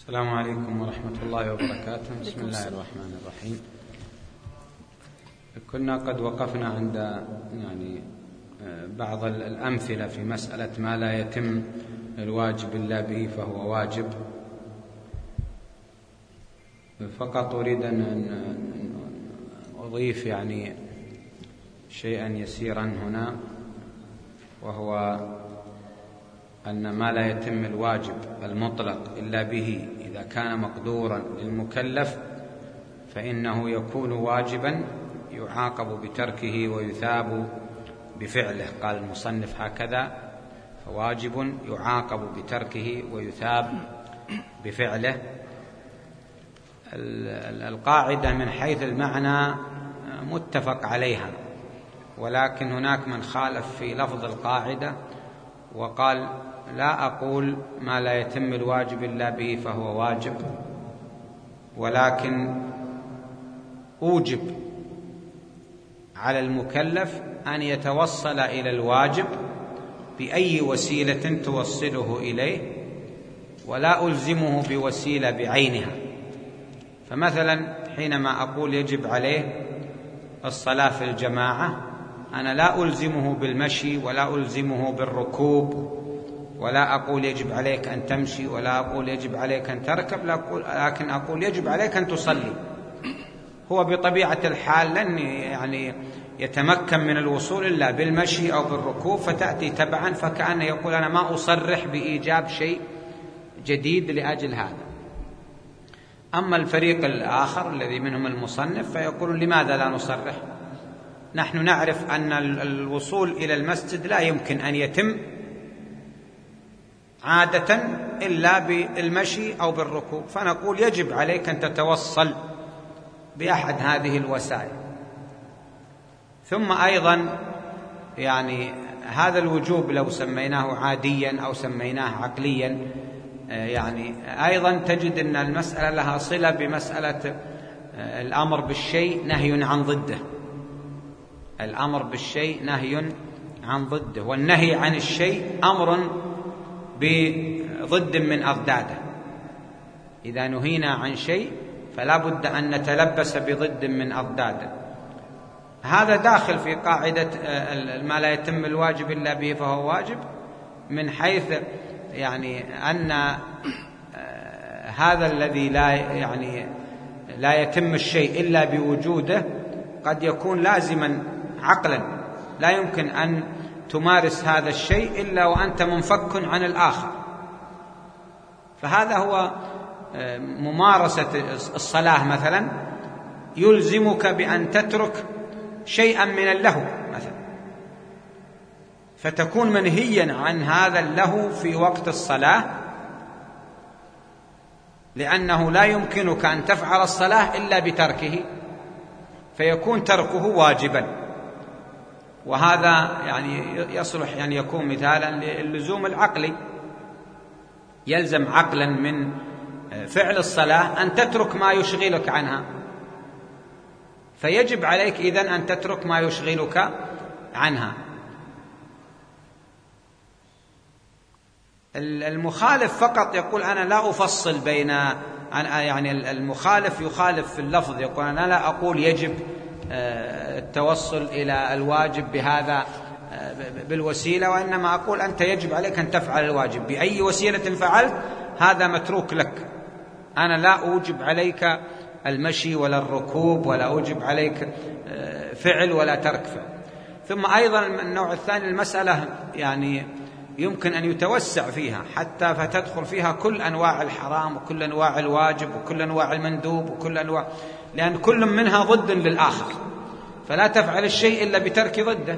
السلام عليكم ورحمة الله وبركاته. بسم الله الرحمن الرحيم. كنا قد وقفنا عند بعض الأمثلة في مسألة ما لا يتم الواجب إلا به فهو واجب. فقط أريد أن أضيف شيئا يسيرا هنا، وهو أن ما لا يتم الواجب المطلق إلا به إذا كان مقدورا للمكلف فإنه يكون واجبا يعاقب بتركه ويثاب بفعله. قال المصنف هكذا: فواجب يعاقب بتركه ويثاب بفعله. القاعدة من حيث المعنى متفق عليها، ولكن هناك من خالف في لفظ القاعدة وقال: لا أقول ما لا يتم الواجب إلا به فهو واجب، ولكن أوجب على المكلف أن يتوصل إلى الواجب بأي وسيلة توصله إليه، ولا ألزمه بوسيلة بعينها. فمثلا حينما أقول يجب عليه الصلاة في الجماعة، أنا لا ألزمه بالمشي ولا ألزمه بالركوب، ولا أقول يجب عليك أن تمشي، ولا أقول يجب عليك أن تركب، لكن أقول يجب عليك أن تصلي. هو بطبيعة الحال لن يتمكن من الوصول إلا بالمشي أو بالركوب، فتأتي تبعا، فكأن يقول أنا ما أصرح بإيجاب شيء جديد لأجل هذا. أما الفريق الآخر الذي منهم المصنف فيقول: لماذا لا نصرح؟ نحن نعرف أن الوصول إلى المسجد لا يمكن أن يتم عادة إلا بالمشي أو بالركوب، فنقول يجب عليك أن تتوصل بأحد هذه الوسائل. ثم أيضا هذا الوجوب لو سميناه عاديا أو سميناه عقليا، أيضا تجد أن المسألة لها صلة بمسألة الأمر بالشيء نهي عن ضده. الأمر بالشيء نهي عن ضده، والنهي عن الشيء أمر بضد من أضداده. إذا نهينا عن شيء فلا بد أن نتلبس بضد من أضداده. هذا داخل في قاعدة ما لا يتم الواجب إلا به فهو واجب، من حيث أن هذا الذي لا يتم الشيء إلا بوجوده قد يكون لازما عقلا، لا يمكن أن تمارس هذا الشيء إلا وأنت منفك عن الآخر. فهذا هو ممارسة الصلاة مثلا، يلزمك بأن تترك شيئا من اللهو مثلا، فتكون منهيا عن هذا اللهو في وقت الصلاة، لأنه لا يمكنك أن تفعل الصلاة إلا بتركه، فيكون تركه واجبا. وهذا يصلح يكون مثالا للزوم العقلي. يلزم عقلا من فعل الصلاة أن تترك ما يشغلك عنها، فيجب عليك إذن أن تترك ما يشغلك عنها. المخالف فقط يقول أنا لا أفصل بين المخالف يخالف في اللفظ، يقول أنا لا أقول يجب التوصل إلى الواجب بهذا بالوسيلة، وإنما أقول أنت يجب عليك أن تفعل الواجب بأي وسيلة فعلت، هذا متروك لك. أنا لا أوجب عليك المشي ولا الركوب، ولا أوجب عليك فعل ولا ترك فعل. ثم أيضا النوع الثاني المسألة يمكن أن يتوسع فيها حتى فتدخل فيها كل أنواع الحرام وكل أنواع الواجب وكل أنواع المندوب وكل أنواع، لأن كل منها ضد للآخر، فلا تفعل الشيء إلا بترك ضده،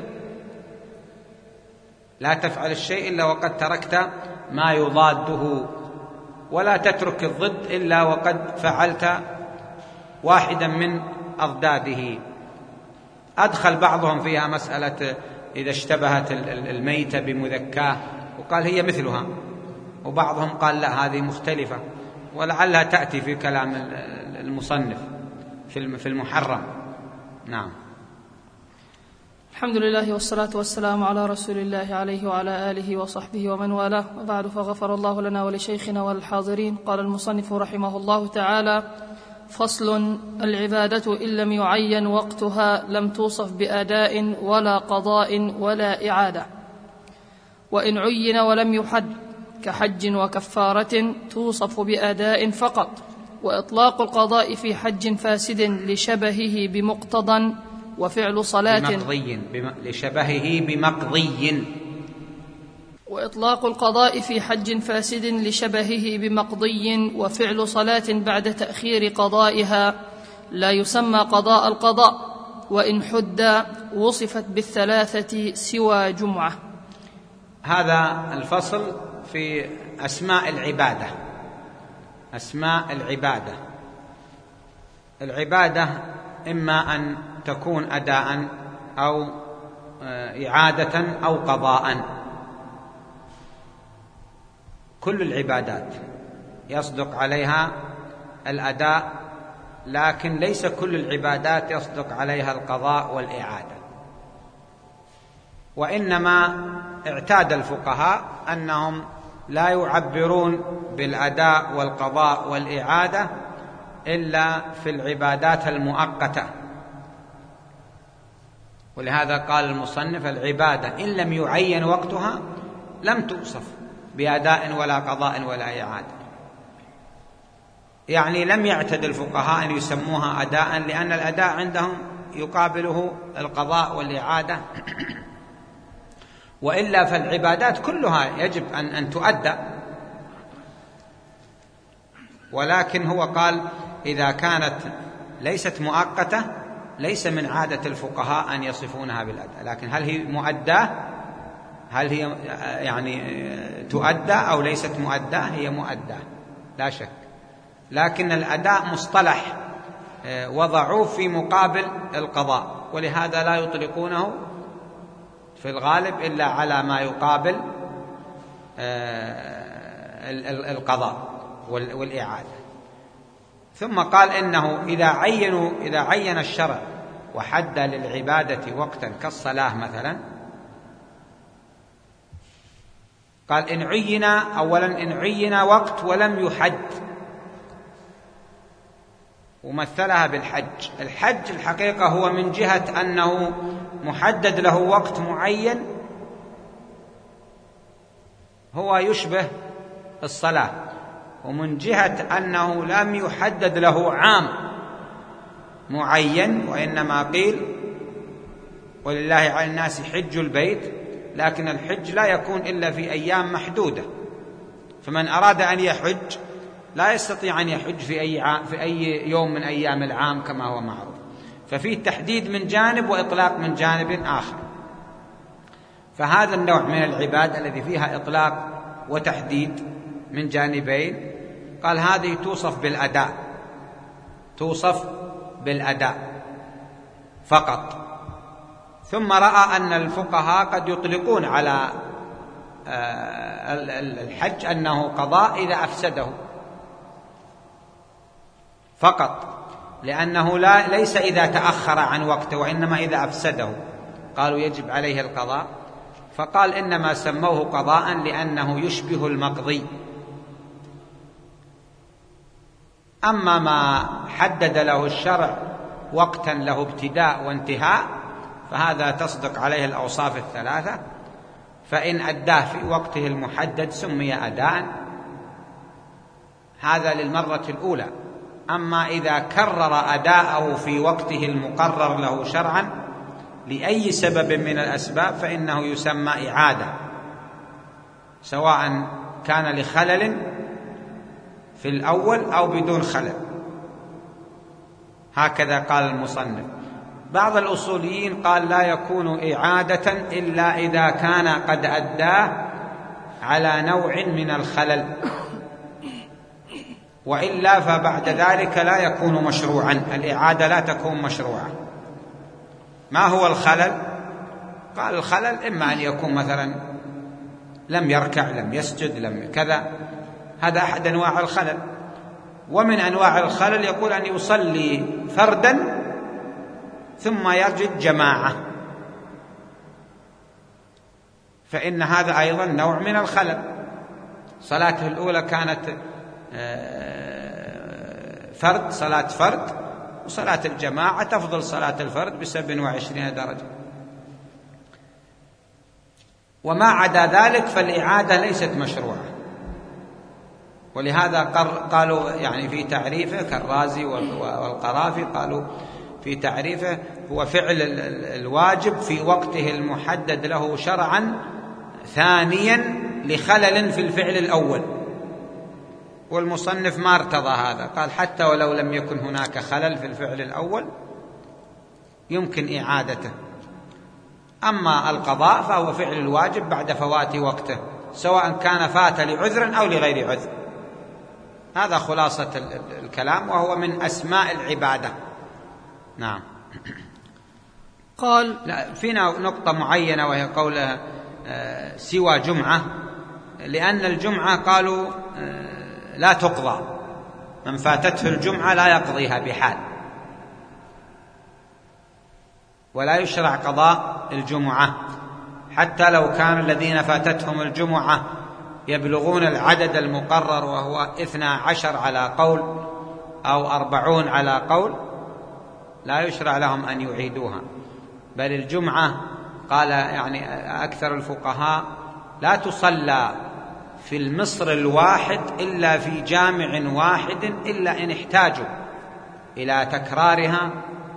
لا تفعل الشيء إلا وقد تركت ما يضاده، ولا تترك الضد إلا وقد فعلت واحدا من أضداده. أدخل بعضهم فيها مسألة إذا اشتبهت الميتة بمذكاه وقال هي مثلها، وبعضهم قال لا هذه مختلفة، ولعلها تأتي في كلام المصنف في المحرم. نعم. الحمد لله والصلاة والسلام على رسول الله عليه وعلى آله وصحبه ومن والاه، وبعد، فغفر الله لنا ولشيخنا والحاضرين. قال المصنف رحمه الله تعالى: فصل: العبادة إن لم يعين وقتها لم توصف بأداء ولا قضاء ولا إعادة، وإن عين ولم يحد كحج وكفارة توصف بأداء فقط. وإطلاق القضاء في حج فاسد لشبهه بمقتضى وفعل صلاة لشبهه بمقضي. وإطلاق القضاء في حج فاسد لشبهه بمقضي وفعل صلاة بعد تأخير قضائها لا يسمى قضاء القضاء، وإن حد وصفت بالثلاثة سوى جمعة. هذا الفصل في أسماء العبادة. أسماء العبادة: العبادة إما أن تكون أداء أو إعادة أو قضاء. كل العبادات يصدق عليها الأداء، لكن ليس كل العبادات يصدق عليها القضاء والإعادة. وإنما اعتاد الفقهاء أنهم لا يعبرون بالأداء والقضاء والإعادة إلا في العبادات المؤقتة، ولهذا قال المصنف: العبادة إن لم يعين وقتها لم توصف بأداء ولا قضاء ولا إعادة. يعني لم يعتد الفقهاء أن يسموها أداء، لأن الأداء عندهم يقابله القضاء والإعادة. وإلا فالعبادات كلها يجب أن تؤدى، ولكن هو قال إذا كانت ليست مؤقتة ليس من عادة الفقهاء أن يصفونها بالأداء. لكن هل هي مؤداة؟ هل هي يعني تؤدى أو ليست مؤداة؟ هي مؤداة لا شك، لكن الأداء مصطلح وضعوه في مقابل القضاء، ولهذا لا يطلقونه في الغالب إلا على ما يقابل القضاء والإعادة. ثم قال إنه إذا عين الشرع وحد للعبادة وقتا كالصلاة مثلا، قال إن عين أولا إن عين وقت ولم يحد، ومثلها بالحج. الحج الحقيقة هو من جهة أنه محدد له وقت معين، هو يشبه الصلاة، ومن جهة أنه لم يحدد له عام معين، وإنما قيل ولله على الناس حج البيت، لكن الحج لا يكون إلا في أيام محدودة، فمن أراد أن يحج لا يستطيع أن يحج في أي يوم من أيام العام كما هو معروف، ففيه تحديد من جانب وإطلاق من جانب آخر. فهذا النوع من العبادة الذي فيها إطلاق وتحديد من جانبين، قال هذه توصف بالأداء فقط. ثم رأى أن الفقهاء قد يطلقون على الحج أنه قضاء إذا أفسده فقط، لأنه ليس إذا تأخر عن وقته، وإنما إذا أفسده قالوا يجب عليه القضاء. فقال إنما سموه قضاء لأنه يشبه المقضي. أما ما حدد له الشرع وقتا له ابتداء وانتهاء فهذا تصدق عليه الأوصاف الثلاثة، فإن أداه في وقته المحدد سمي أداء، هذا للمرة الأولى. أما إذا كرر أداءه في وقته المقرر له شرعا لأي سبب من الأسباب فإنه يسمى إعادة، سواء كان لخلل في الأول أو بدون خلل. هكذا قال المصنف. بعض الأصوليين قال لا يكون إعادة إلا إذا كان قد أداه على نوع من الخلل، وإلا فبعد ذلك لا يكون مشروعا، الإعادة لا تكون مشروعة. ما هو الخلل؟ قال الخلل إما أن يكون مثلا لم يركع، لم يسجد، لم كذا، هذا أحد أنواع الخلل. ومن أنواع الخلل يقول أن يصلي فردا ثم يجد جماعة، فإن هذا أيضا نوع من الخلل. صلاته الأولى كانت فرد، صلاة فرد، وصلاة الجماعة تفضل صلاة الفرد ب27 درجة. وما عدا ذلك فالإعادة ليست مشروعة. ولهذا قالوا يعني في تعريفه كالرازي والقرافي قالوا في تعريفه هو فعل الواجب في وقته المحدد له شرعا ثانيا لخلل في الفعل الأول. والمصنف ما ارتضى هذا، قال حتى ولو لم يكن هناك خلل في الفعل الأول يمكن إعادته. أما القضاء فهو فعل الواجب بعد فوات وقته، سواء كان فات لعذر أو لغير عذر. هذا خلاصة الكلام، وهو من أسماء العبادة. نعم. قال لا، فينا نقطة معينة وهي قولها سوى جمعة، لأن الجمعة قالوا لا تقضى، من فاتته الجمعة لا يقضيها بحال، ولا يشرع قضاء الجمعة حتى لو كان الذين فاتتهم الجمعة يبلغون العدد المقرر وهو 12 على قول أو 40 على قول، لا يشرع لهم أن يعيدوها. بل الجمعة قال يعني أكثر الفقهاء لا تصلى في المصر الواحد إلا في جامع واحد، إلا إن احتاجوا إلى تكرارها،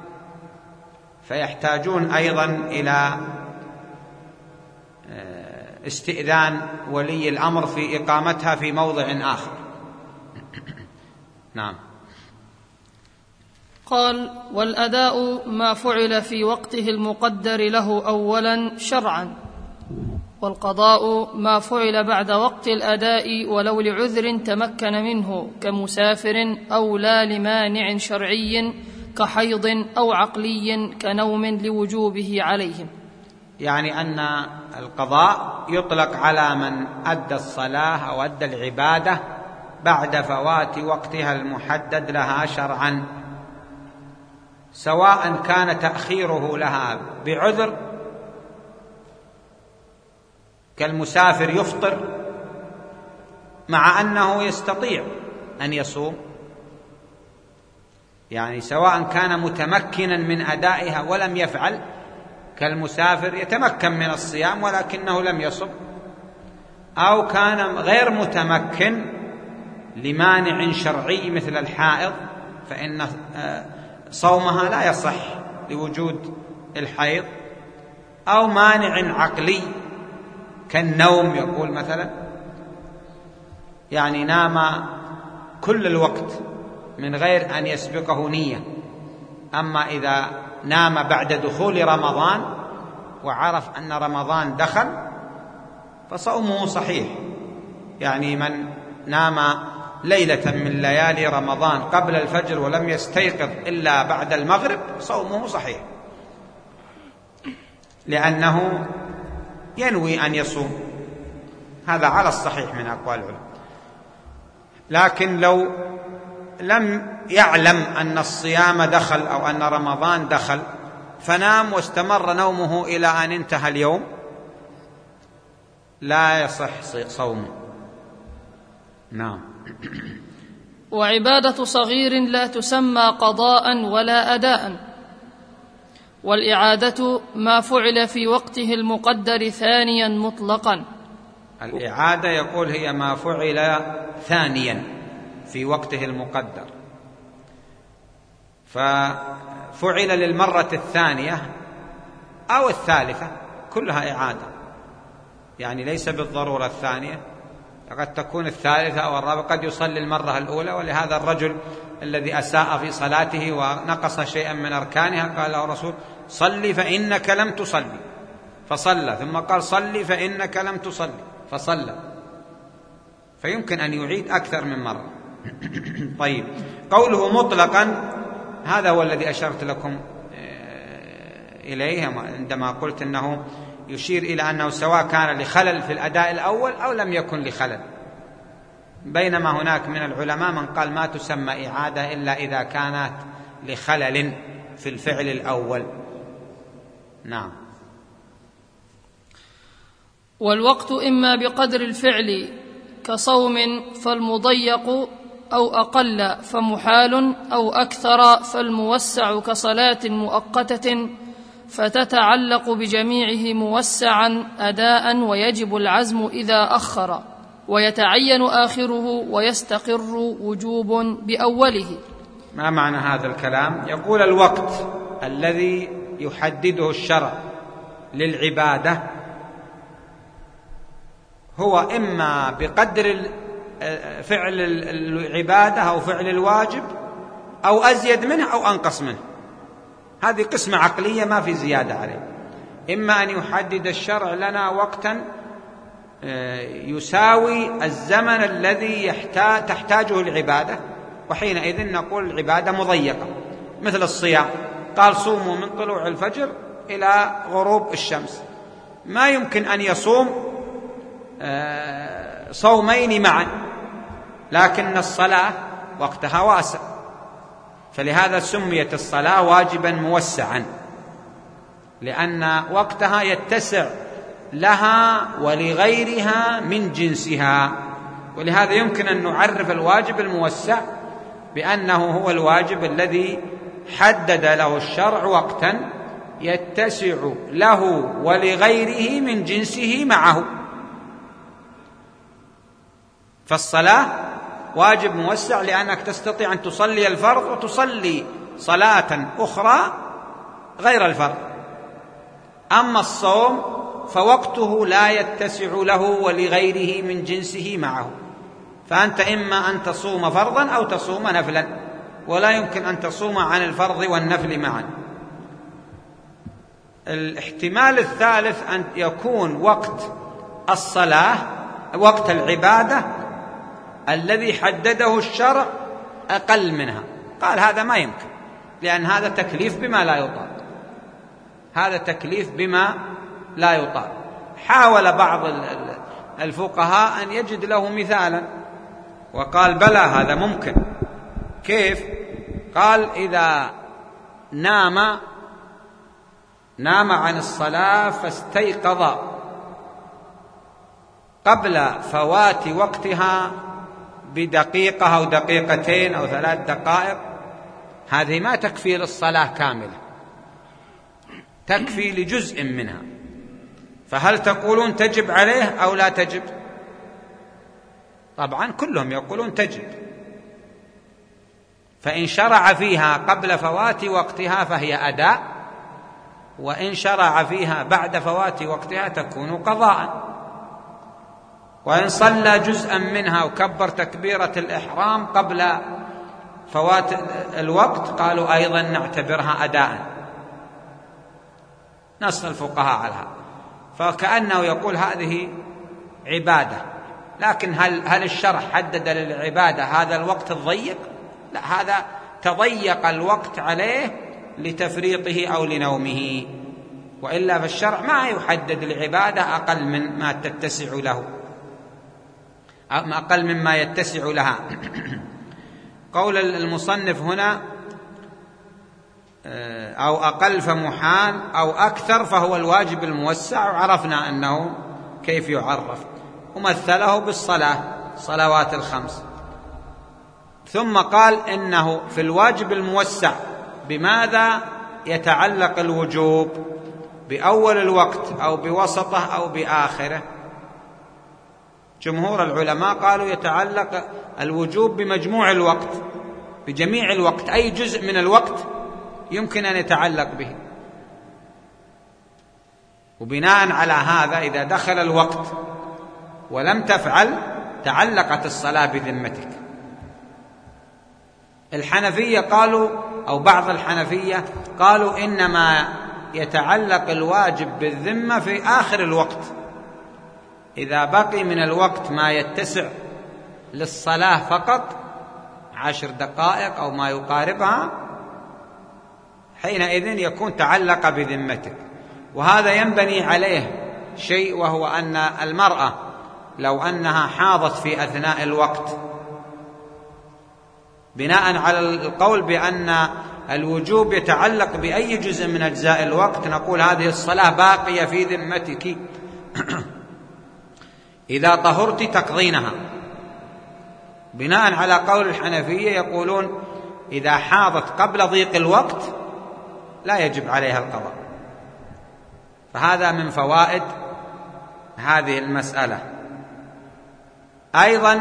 فيحتاجون أيضا إلى استئذان ولي الأمر في إقامتها في موضع آخر. نعم. قال والأداء ما فعل في وقته المقدر له أولا شرعا، والقضاء ما فعل بعد وقت الأداء ولو لعذر تمكن منه كمسافر أو لا لمانع شرعي كحيض أو عقلي كنوم لوجوبه عليهم. يعني أن القضاء يطلق على من أدى الصلاة أو أدى العبادة بعد فوات وقتها المحدد لها شرعا، سواء كان تأخيره لها بعذر كالمسافر يفطر مع أنه يستطيع أن يصوم، يعني سواء كان متمكنا من أدائها ولم يفعل، كالمسافر يتمكن من الصيام ولكنه لم يصم، أو كان غير متمكن لمانع شرعي مثل الحائض فإن صومها لا يصح لوجود الحيض، أو مانع عقلي كالنوم، يقول مثلا يعني نام كل الوقت من غير أن يسبقه نية، أما إذا نام بعد دخول رمضان وعرف أن رمضان دخل فصومه صحيح. يعني من نام ليلة من ليالي رمضان قبل الفجر ولم يستيقظ إلا بعد المغرب صومه صحيح، لأنه ينوي أن يصوم. هذا على الصحيح من أقوال العلماء. لكن لو لم يعلم أن الصيام دخل أو أن رمضان دخل فنام واستمر نومه إلى أن انتهى اليوم لا يصح صومه. نعم. وعبادة صغير لا تسمى قضاء ولا أداء، والإعادة ما فعل في وقته المقدر ثانيا مطلقا. الإعادة يقول هي ما فعل ثانيا في وقته المقدر، ففعل للمرة الثانية أو الثالثة كلها إعادة، يعني ليس بالضرورة الثانية، قد تكون الثالثة أو الرابعة، قد يصلي المرة الأولى. ولهذا الرجل الذي أساء في صلاته ونقص شيئا من أركانها قال له الرسول صلي فإنك لم تصلي، فصلى، ثم قال صلي فإنك لم تصلي، فصلى، فيمكن أن يعيد أكثر من مرة. طيب، قوله مطلقا هذا هو الذي أشرت لكم إليه عندما قلت أنه يشير إلى أنه سواء كان لخلل في الأداء الأول أو لم يكن لخلل، بينما هناك من العلماء من قال ما تسمى إعادة إلا إذا كانت لخلل في الفعل الأول. نعم. والوقت إما بقدر الفعل كصوم فالمضيق، أو أقل فمحال، أو أكثر فالموسع كصلاة مؤقتة، فتتعلق بجميعه موسعا أداء، ويجب العزم إذا أخر، ويتعين آخره، ويستقر وجوب بأوله. ما معنى هذا الكلام؟ يقول الوقت الذي يحدده الشرع للعبادة هو إما بقدر فعل العبادة أو فعل الواجب، أو أزيد منه أو أنقص منه. هذه قسمة عقلية ما في زيادة عليه. إما أن يحدد الشرع لنا وقتا يساوي الزمن الذي تحتاجه العبادة، وحينئذ نقول العبادة مضيقة، مثل الصيام، قال صوموا من طلوع الفجر إلى غروب الشمس. ما يمكن أن يصوم صومين معا، لكن الصلاة وقتها واسع، فلهذا سميت الصلاة واجبا موسعا، لأن وقتها يتسع لها ولغيرها من جنسها. ولهذا يمكن أن نعرف الواجب الموسع بأنه هو الواجب الذي حدد له الشرع وقتا يتسع له ولغيره من جنسه معه. فالصلاة واجب موسع لأنك تستطيع أن تصلي الفرض وتصلي صلاة أخرى غير الفرض. أما الصوم فوقته لا يتسع له ولغيره من جنسه معه، فأنت إما أن تصوم فرضا أو تصوم نفلا، ولا يمكن أن تصوم عن الفرض والنفل معا. الاحتمال الثالث أن يكون وقت الصلاة وقت العبادة الذي حدده الشرع أقل منها. قال هذا ما يمكن، لأن هذا تكليف بما لا يطاق، هذا تكليف بما لا يطاق. حاول بعض الفقهاء أن يجد له مثالا، وقال بلى هذا ممكن. كيف؟ قال إذا نام عن الصلاة فاستيقظ قبل فوات وقتها بدقيقة أو دقيقتين أو 3 دقائق، هذه ما تكفي للصلاة كاملة، تكفي لجزء منها. فهل تقولون تجب عليه أو لا تجب؟ طبعا كلهم يقولون تجب. فإن شرع فيها قبل فوات وقتها فهي أداء، وإن شرع فيها بعد فوات وقتها تكون قضاء. وإن صلى جزءا منها وكبر تكبيرة الإحرام قبل فوات الوقت قالوا أيضا نعتبرها أداء. نص الفقهاء على هذا، فكأنه يقول هذه عبادة. لكن هل الشرع حدد للعبادة هذا الوقت الضيق؟ لا، هذا تضيق الوقت عليه لتفريطه أو لنومه، وإلا فالشرع ما يحدد العبادة أقل من ما تتسع له، أقل مما يتسع لها. قول المصنف هنا أو أقل فمحال أو أكثر فهو الواجب الموسع، وعرفنا أنه كيف يعرف، ومثله بالصلاة صلوات الخمس. ثم قال إنه في الواجب الموسع بماذا يتعلق الوجوب؟ بأول الوقت أو بوسطه أو بآخره؟ جمهور العلماء قالوا يتعلق الوجوب بمجموع الوقت، بجميع الوقت، أي جزء من الوقت يمكن أن يتعلق به. وبناء على هذا إذا دخل الوقت ولم تفعل تعلقت الصلاة بذمتك. الحنفية قالوا، أو بعض الحنفية قالوا إنما يتعلق الواجب بالذمة في آخر الوقت، إذا بقي من الوقت ما يتسع للصلاة فقط 10 دقائق أو ما يقاربها، حينئذ يكون تعلق بذمتك. وهذا ينبني عليه شيء، وهو أن المرأة لو أنها حاضت في أثناء الوقت، بناء على القول بأن الوجوب يتعلق بأي جزء من أجزاء الوقت، نقول هذه الصلاة باقية في ذمتك إذا طهرت تقضينها، بناء على قول الحنفية يقولون إذا حاضت قبل ضيق الوقت لا يجب عليها القضاء. فهذا من فوائد هذه المسألة. أيضا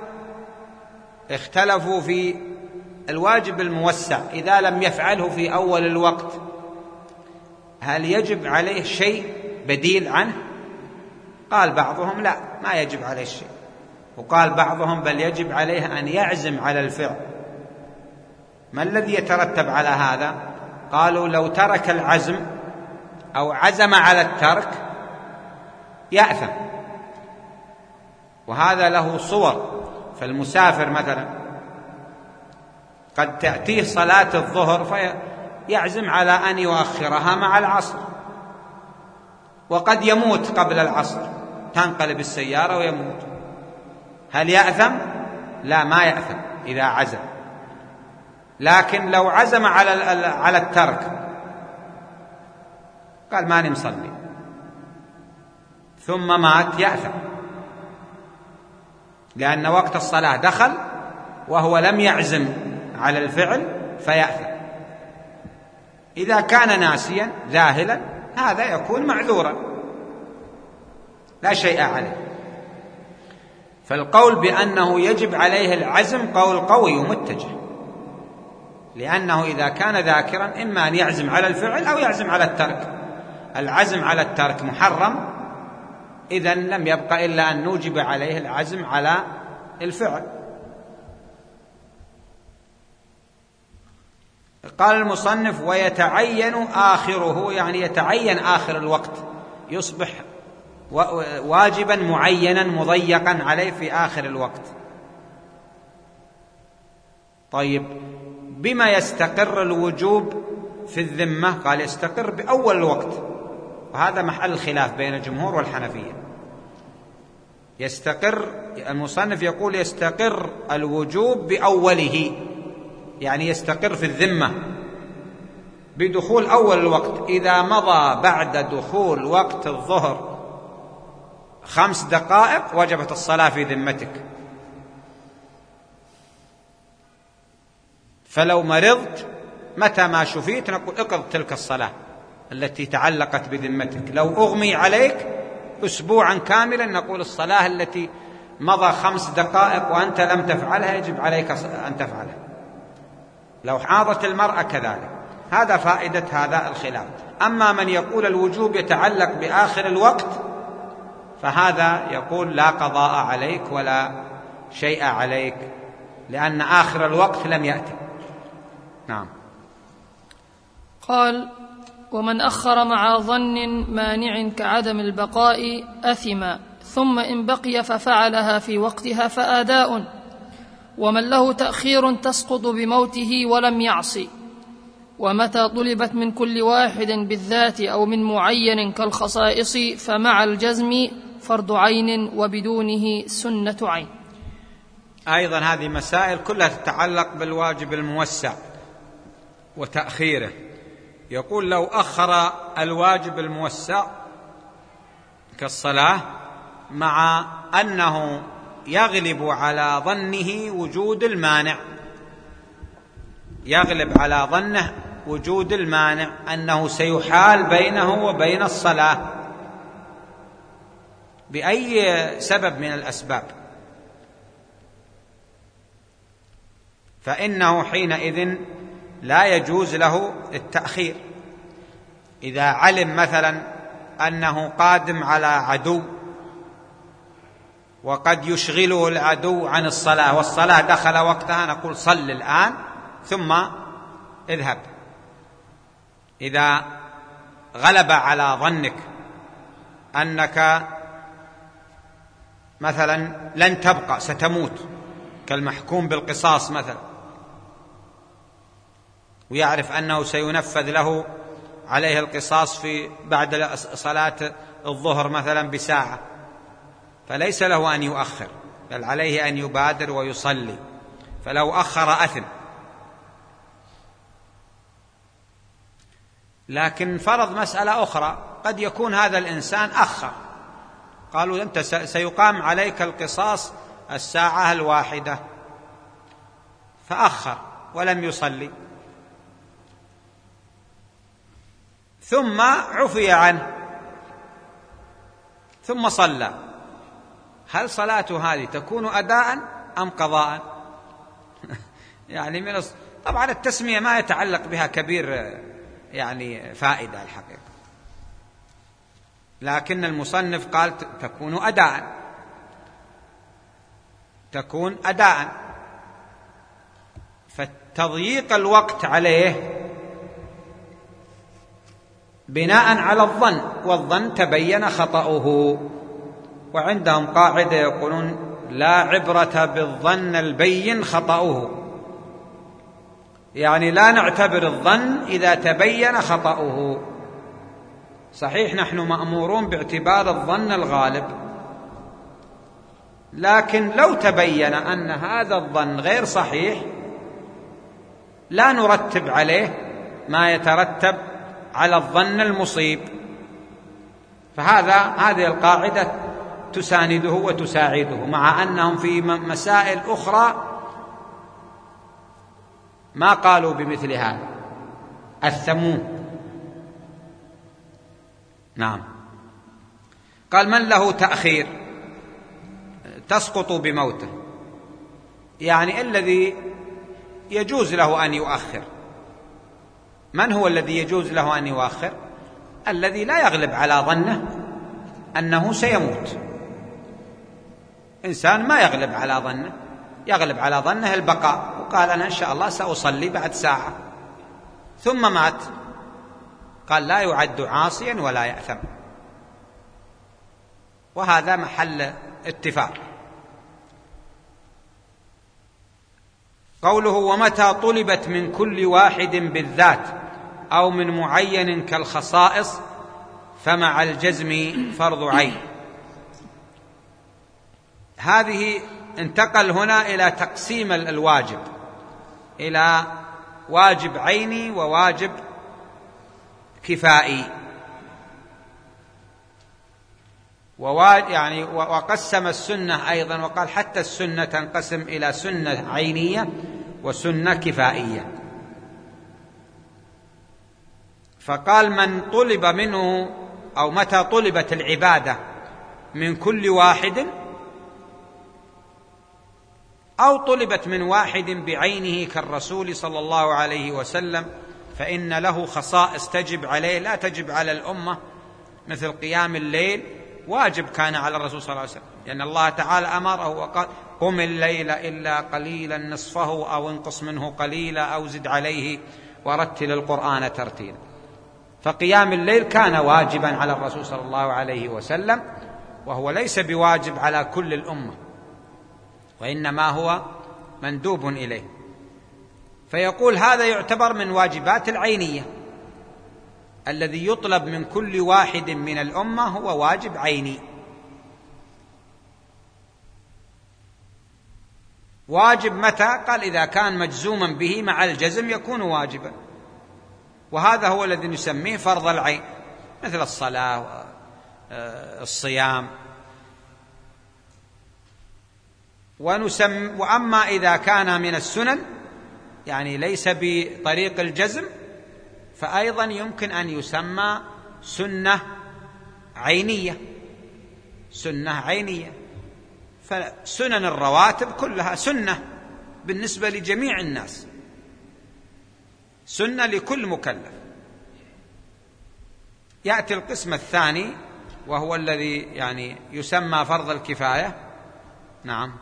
اختلفوا في الواجب الموسع إذا لم يفعله في أول الوقت، هل يجب عليه شيء بديل عنه؟ قال بعضهم لا، ما يجب عليه شيء، وقال بعضهم بل يجب عليه أن يعزم على الفعل. ما الذي يترتب على هذا؟ قالوا لو ترك العزم أو عزم على الترك يأثم، وهذا له صور. فالمسافر مثلا قد تأتيه صلاة الظهر فيعزم على أن يؤخرها مع العصر، وقد يموت قبل العصر، تنقلب السيارة ويموت، هل يأثم؟ لا، ما يأثم إذا عزم. لكن لو عزم على الترك، قال ماني مصلي، ثم مات، يأثم، لأن وقت الصلاة دخل وهو لم يعزم على الفعل فيأثم. إذا كان ناسيا ذاهلا هذا يكون معذورا لا شيء عليه. فالقول بأنه يجب عليه العزم قول قوي ومتجه، لأنه إذا كان ذاكرا إما أن يعزم على الفعل أو يعزم على الترك. العزم على الترك محرم، إذن لم يبق إلا أن نوجب عليه العزم على الفعل. قال المصنف ويتعين آخره، يعني يتعين آخر الوقت، يصبح واجبا معينا مضيقا عليه في آخر الوقت. طيب بما يستقر الوجوب في الذمة؟ قال يستقر بأول الوقت، وهذا محل الخلاف بين الجمهور والحنفية. يستقر، المصنف يقول يستقر الوجوب بأوله، يعني يستقر في الذمة بدخول أول الوقت. إذا مضى بعد دخول وقت الظهر 5 دقائق وجبت الصلاة في ذمتك. فلو مرضت متى ما شفيت نقول اقض تلك الصلاة التي تعلقت بذمتك. لو أغمي عليك أسبوعا كاملا نقول الصلاة التي مضى 5 دقائق وأنت لم تفعلها يجب عليك أن تفعلها. لو حاضت المرأة كذلك. هذا فائدة هذا الخلاف. أما من يقول الوجوب يتعلق بآخر الوقت فهذا يقول لا قضاء عليك ولا شيء عليك، لأن آخر الوقت لم يأتي. نعم. قال ومن أخر مع ظن مانع كعدم البقاء أثم، ثم إن بقي ففعلها في وقتها فآداء، ومن له تأخير تسقط بموته ولم يعص. ومتى طلبت من كل واحد بالذات أو من معين كالخصائص فمع الجزم فرض عين وبدونه سنة عين. أيضا هذه مسائل كلها تتعلق بالواجب الموسع وتأخيره. يقول لو أخر الواجب الموسع كالصلاة مع أنه يغلب على ظنه وجود المانع، يغلب على ظنه وجود المانع أنه سيحال بينه وبين الصلاة بأي سبب من الأسباب، فإنه حينئذ لا يجوز له التأخير. إذا علم مثلا أنه قادم على عدو وقد يشغله العدو عن الصلاة والصلاة دخل وقتها نقول صل الآن ثم اذهب. إذا غلب على ظنك أنك مثلا لن تبقى ستموت كالمحكوم بالقصاص مثلا، ويعرف أنه سينفذ له عليه القصاص في بعد صلاة الظهر مثلا بساعة، فليس له أن يؤخر بل عليه أن يبادر ويصلي، فلو أخر أثم. لكن فرض مسألة أخرى، قد يكون هذا الإنسان أخر قالوا أنت سيقام عليك القصاص الساعة الواحدة، فأخر ولم يصلي، ثم عفي عنه ثم صلى. هل صلاته هذه تكون أداء أم قضاء؟ يعني طبعا التسمية ما يتعلق بها كبير يعني فائدة الحقيقة، لكن المصنف قال تكون أداء، تكون أداء، فتضييق الوقت عليه بناء على الظن، والظن تبين خطأه. وعندهم قاعدة يقولون لا عبرة بالظن البين خطأه، يعني لا نعتبر الظن إذا تبين خطأه. صحيح نحن مأمورون باعتبار الظن الغالب، لكن لو تبين أن هذا الظن غير صحيح لا نرتب عليه ما يترتب على الظن المصيب. هذه القاعدة تسانده وتساعده، مع أنهم في مسائل أخرى ما قالوا بمثل هذا، الثمون. نعم. قال من له تأخير تسقط بموته، يعني الذي يجوز له أن يؤخر. من هو الذي يجوز له أن يؤخر؟ الذي لا يغلب على ظنه أنه سيموت. إنسان ما يغلب على ظنه، يغلب على ظنه البقاء، وقال أنا إن شاء الله سأصلي بعد ساعة، ثم مات، قال لا يعد عاصيا ولا يأثم، وهذا محل اتفاق. قوله ومتى طلبت من كل واحد بالذات أو من معين كالخصائص فمع الجزم فرض عين. هذه انتقل هنا إلى تقسيم الواجب إلى واجب عيني وواجب كفائي، يعني وقسم السنة أيضا، وقال حتى السنة تنقسم إلى سنة عينية وسنة كفائية. فقال من طلب منه أو متى طلبت العبادة من كل واحد أو طلبت من واحد بعينه كالرسول صلى الله عليه وسلم فإن له خصائص تجب عليه لا تجب على الأمة، مثل قيام الليل واجب كان على الرسول صلى الله عليه وسلم، لأن الله تعالى أمره وقال قم الليل إلا قليلا نصفه أو انقص منه قليلا أو زد عليه ورتل القرآن ترتيلا. فقيام الليل كان واجبا على الرسول صلى الله عليه وسلم، وهو ليس بواجب على كل الأمة، وإنما هو مندوب إليه. فيقول هذا يعتبر من واجبات العينية، الذي يطلب من كل واحد من الأمة هو واجب عيني. واجب متى؟ قال إذا كان مجزوما به مع الجزم يكون واجبا، وهذا هو الذي نسميه فرض العين، مثل الصلاة والصيام. وأما إذا كان من السنن يعني ليس بطريق الجزم فأيضا يمكن أن يسمى سنة عينية. سنة عينية، فسنن الرواتب كلها سنة بالنسبة لجميع الناس، سنة لكل مكلف. يأتي القسم الثاني وهو الذي يعني يسمى فرض الكفاية. نعم.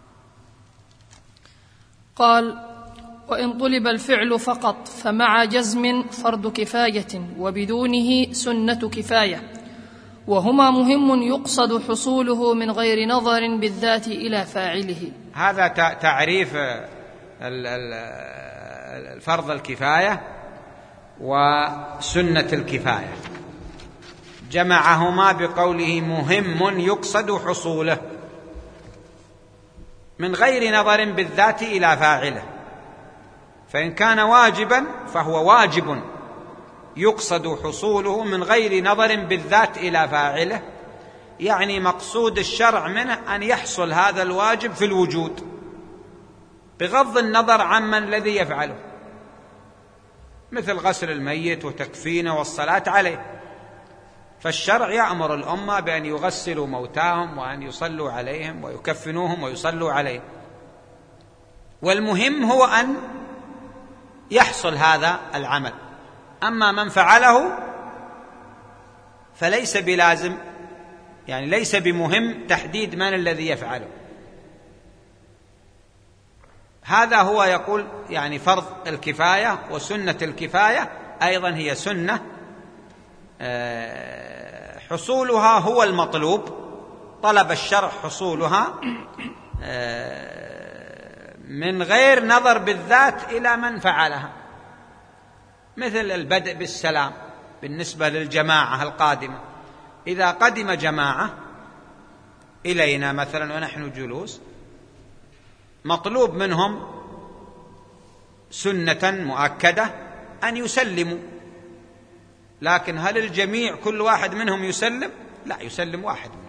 قال وإن طلب الفعل فقط فمع جزم فرض كفاية وبدونه سنة كفاية، وهما مهم يقصد حصوله من غير نظر بالذات إلى فاعله. هذا تعريف فرض الكفاية وسنة الكفاية، جمعهما بقوله مهم يقصد حصوله من غير نظر بالذات إلى فاعله. فإن كان واجبا فهو واجب يقصد حصوله من غير نظر بالذات إلى فاعله، يعني مقصود الشرع منه أن يحصل هذا الواجب في الوجود بغض النظر عمن الذي يفعله، مثل غسل الميت وتكفينه والصلاة عليه. فالشرع يأمر الأمة بأن يغسلوا موتاهم وأن يصلوا عليهم ويكفنوهم ويصلوا عليهم، والمهم هو أن يحصل هذا العمل. أما من فعله فليس بلازم، يعني ليس بمهم تحديد من الذي يفعله. هذا هو يقول يعني فرض الكفاية. وسنة الكفاية أيضا هي سنة حصولها هو المطلوب، طلب الشرع حصولها من غير نظر بالذات إلى من فعلها، مثل البدء بالسلام بالنسبة للجماعة القادمة. إذا قدم جماعة إلينا مثلا ونحن جلوس، مطلوب منهم سنة مؤكدة أن يسلموا، لكن هل الجميع كل واحد منهم يسلم؟ لا، يسلم واحد منهم.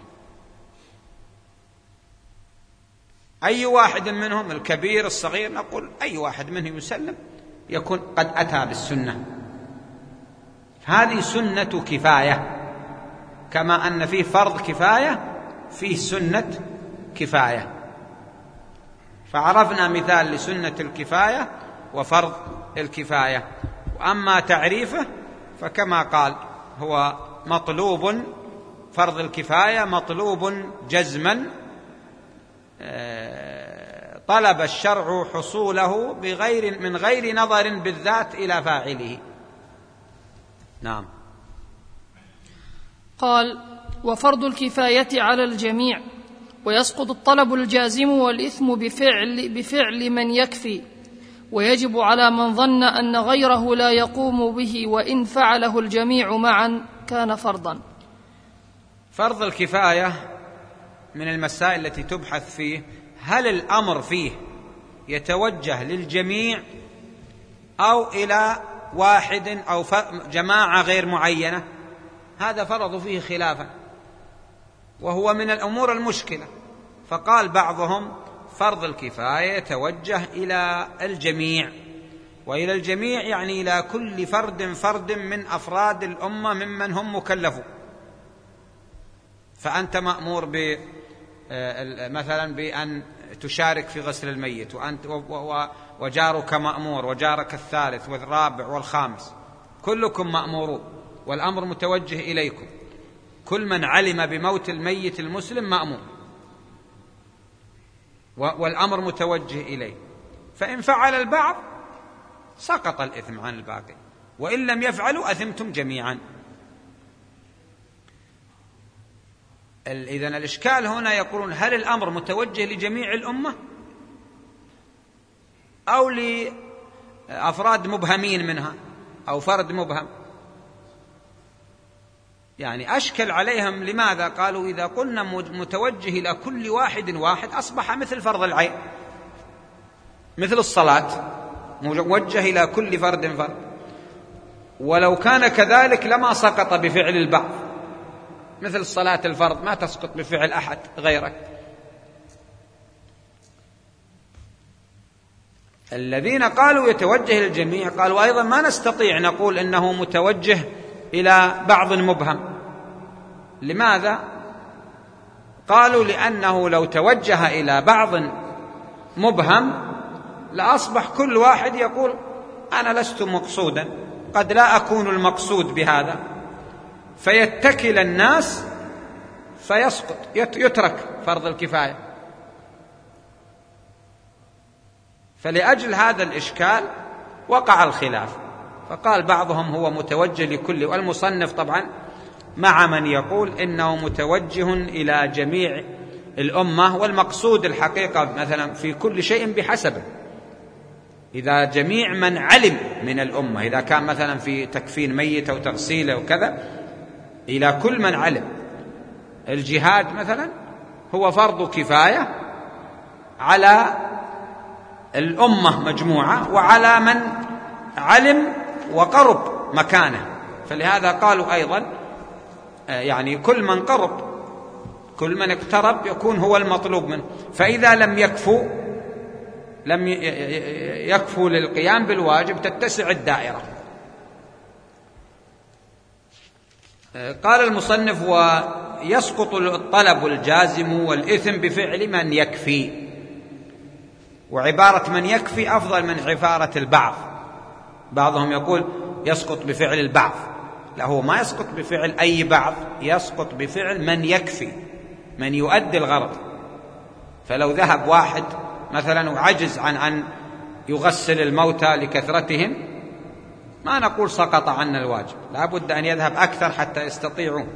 أي واحد منهم، الكبير الصغير، نقول أي واحد منهم يسلم يكون قد أتى بالسنة. هذه سنة كفاية، كما أن فيه فرض كفاية فيه سنة كفاية. فعرفنا مثال لسنة الكفاية وفرض الكفاية. وأما تعريفه فكما قال هو مطلوب، فرض الكفاية مطلوب جزما، طلب الشرع حصوله من غير نظر بالذات إلى فاعله. نعم. قال: وفرض الكفاية على الجميع، ويسقط الطلب الجازم والإثم بفعل من يكفي، ويجب على من ظن أن غيره لا يقوم به، وإن فعله الجميع معا كان فرضا. فرض الكفاية من المسائل التي تبحث فيه، هل الأمر فيه يتوجه للجميع أو إلى واحد أو جماعة غير معينة؟ هذا فرض فيه خلافا، وهو من الأمور المشكلة. فقال بعضهم فرض الكفاية يتوجه إلى الجميع، وإلى الجميع يعني إلى كل فرد من أفراد الأمة ممن هم مكلفون. فأنت مأمور مثلا بأن تشارك في غسل الميت، وجارك مأمور، وجارك الثالث والرابع والخامس، كلكم مأمورون، والأمر متوجه إليكم. كل من علم بموت الميت المسلم مأمور، والأمر متوجه إليه. فإن فعل البعض سقط الإثم عن الباقي، وإن لم يفعلوا أثمتم جميعا. إذن الإشكال هنا يقولون هل الأمر متوجه لجميع الأمة أو لأفراد مبهمين منها أو فرد مبهم؟ يعني أشكل عليهم. لماذا؟ قالوا إذا قلنا متوجه إلى كل واحد أصبح مثل فرض العين، مثل الصلاة موجه إلى كل فرد، ولو كان كذلك لما سقط بفعل البعض، مثل صلاة الفرض ما تسقط بفعل أحد غيرك. الذين قالوا يتوجه للجميع قالوا أيضا ما نستطيع نقول إنه متوجه إلى بعض مبهم. لماذا؟ قالوا لأنه لو توجه إلى بعض مبهم لأصبح كل واحد يقول أنا لست مقصودا، قد لا أكون المقصود بهذا، فيتكل الناس فيسقط، يترك فرض الكفاية. فلأجل هذا الإشكال وقع الخلاف، فقال بعضهم هو متوجه لكل، والمصنف طبعا مع من يقول إنه متوجه إلى جميع الأمة، والمقصود الحقيقة مثلا في كل شيء بحسبه. إذا جميع من علم من الأمة، إذا كان مثلا في تكفين ميت أو تغسيله وكذا، إلى كل من علم. الجهاد مثلا هو فرض كفاية على الأمة مجموعة وعلى من علم وقرب مكانه، فلهذا قالوا أيضا يعني كل من قرب كل من اقترب يكون هو المطلوب منه. فإذا لم يكفوا للقيام بالواجب تتسع الدائرة. قال المصنف: ويسقط الطلب الجازم والإثم بفعل من يكفي. وعبارة من يكفي أفضل من عبارة البعض. بعضهم يقول يسقط بفعل البعض، لا، هو ما يسقط بفعل أي بعض، يسقط بفعل من يكفي، من يؤدي الغرض. فلو ذهب واحد مثلا وعجز عن أن يغسل الموتى لكثرتهم، ما نقول سقط عنا الواجب، لا بد أن يذهب أكثر حتى يستطيعون.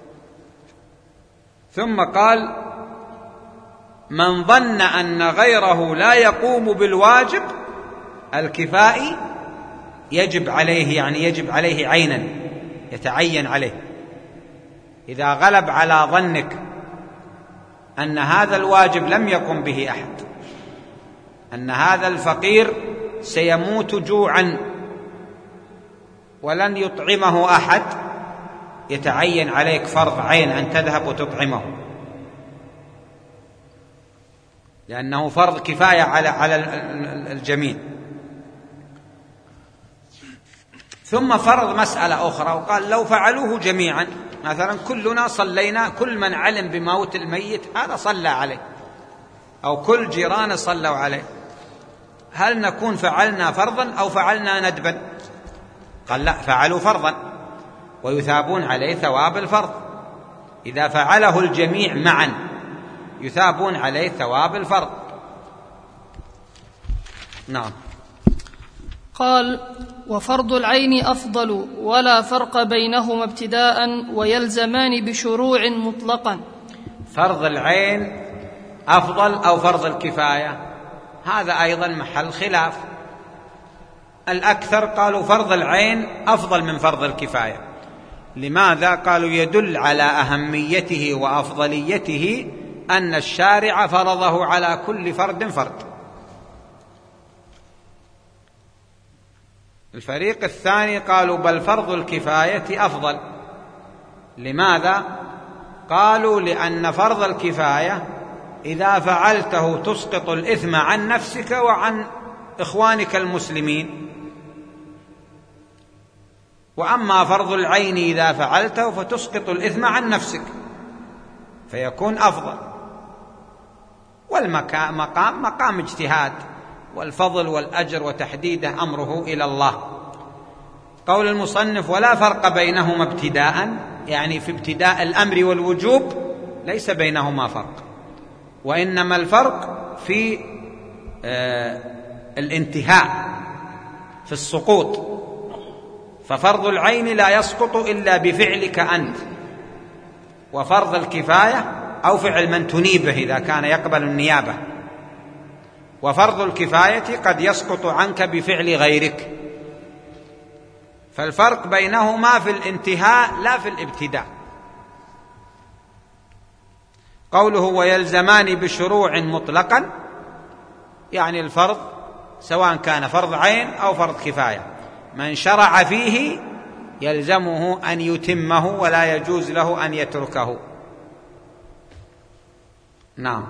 ثم قال: من ظن أن غيره لا يقوم بالواجب الكفائي يجب عليه، يعني يجب عليه عينا، يتعين عليه. إذا غلب على ظنك أن هذا الواجب لم يقم به أحد، أن هذا الفقير سيموت جوعا ولن يطعمه أحد، يتعين عليك فرض عين أن تذهب وتطعمه، لأنه فرض كفاية على الجميع. ثم فرض مسألة أخرى وقال: لو فعلوه جميعا، مثلا كلنا صلينا، كل من علم بموت الميت هذا صلى عليه، أو كل جيران صلوا عليه، هل نكون فعلنا فرضا أو فعلنا ندبا؟ قال: لا، فعلوا فرضا ويثابون عليه ثواب الفرض. إذا فعله الجميع معا يثابون عليه ثواب الفرض. نعم. قال: وفرض العين أفضل ولا فرق بينهما ابتداء ويلزمان بشروع مطلقا. فرض العين أفضل أو فرض الكفاية، هذا أيضا محل خلاف. الأكثر قالوا فرض العين أفضل من فرض الكفاية. لماذا؟ قالوا: يدل على أهميته وأفضليته أن الشارع فرضه على كل فرد فرد. الفريق الثاني قالوا: بل فرض الكفاية أفضل. لماذا؟ قالوا: لأن فرض الكفاية إذا فعلته تسقط الإثم عن نفسك وعن إخوانك المسلمين، وأما فرض العين إذا فعلته فتسقط الإثم عن نفسك، فيكون أفضل. والمقام مقام اجتهاد، والفضل والأجر وتحديده أمره إلى الله. قول المصنف: ولا فرق بينهما ابتداء، يعني في ابتداء الأمر والوجوب ليس بينهما فرق، وإنما الفرق في الانتهاء، في السقوط. ففرض العين لا يسقط إلا بفعلك أنت، وفرض الكفاية أو فعل من تنيبه إذا كان يقبل النيابة، وفرض الكفاية قد يسقط عنك بفعل غيرك. فالفرق بينهما في الانتهاء لا في الابتداء. قوله: ويلزمان بشروع مطلقا، يعني الفرض سواء كان فرض عين أو فرض كفاية، من شرع فيه يلزمه أن يتمه ولا يجوز له أن يتركه. نعم.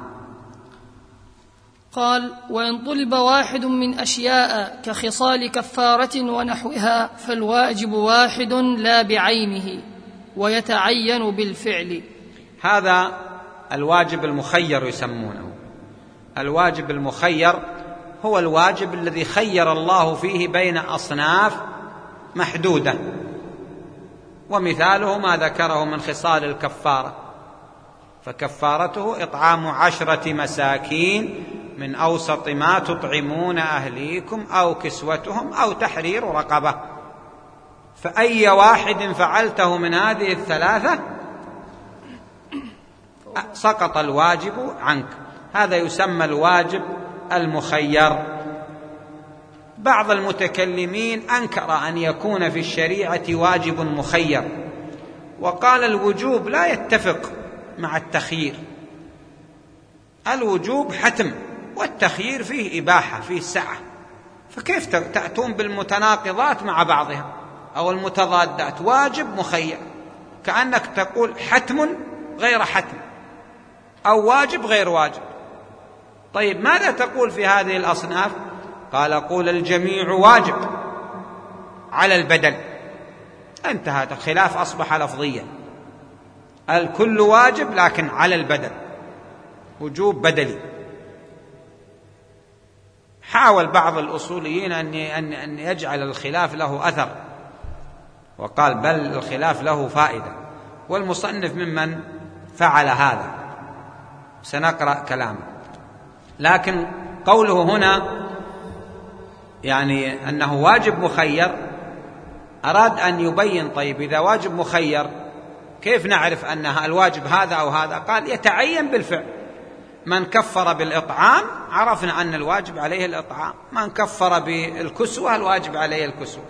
قال: وإن طلب واحد من أشياء كخصال كفارة ونحوها فالواجب واحد لا بعينه ويتعين بالفعل. هذا الواجب المخير يسمونه. الواجب المخير هو الواجب الذي خير الله فيه بين أصناف محدودة، ومثاله ما ذكره من خصال الكفارة، فكفارته إطعام 10 مساكين من أوسط ما تطعمون أهليكم أو كسوتهم أو تحرير رقبة. فأي واحد فعلته من هذه الثلاثة سقط الواجب عنك. هذا يسمى الواجب المخير. بعض المتكلمين أنكر أن يكون في الشريعة واجب مخير، وقال الوجوب لا يتفق مع التخيير. الوجوب حتم، والتخيير فيه إباحة، فيه سعة، فكيف تأتون بالمتناقضات مع بعضها أو المتضادات؟ واجب مخير، كأنك تقول حتم غير حتم، أو واجب غير واجب. طيب ماذا تقول في هذه الأصناف؟ قال قول الجميع واجب على البدل. انتهى الخلاف، أصبح لفظيا، الكل واجب لكن على البدل، وجوب بدلي. حاول بعض الأصوليين أن يجعل الخلاف له أثر، وقال بل الخلاف له فائدة، والمصنف ممن فعل هذا، سنقرأ كلامه. لكن قوله هنا يعني أنه واجب مخير، أراد أن يبين طيب إذا واجب مخير كيف نعرف أنها الواجب هذا أو هذا؟ قال يتعين بالفعل. من كفر بالإطعام عرفنا أن الواجب عليه الإطعام، من كفر بالكسوة الواجب عليه الكسوة.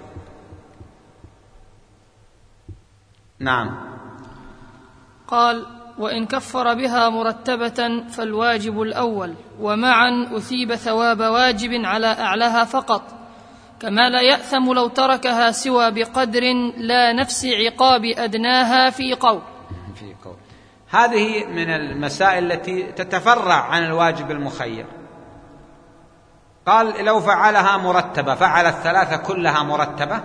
نعم. قال وإن كفر بها مرتبة فالواجب الأول، ومعا أثيب ثواب واجب على أعلاها فقط، كما لا يأثم لو تركها سوى بقدر لا نفس عقاب أدناها في قول. هذه من المسائل التي تتفرع عن الواجب المخير. قال لو فعلها مرتبة، فعل الثلاثة كلها مرتبة،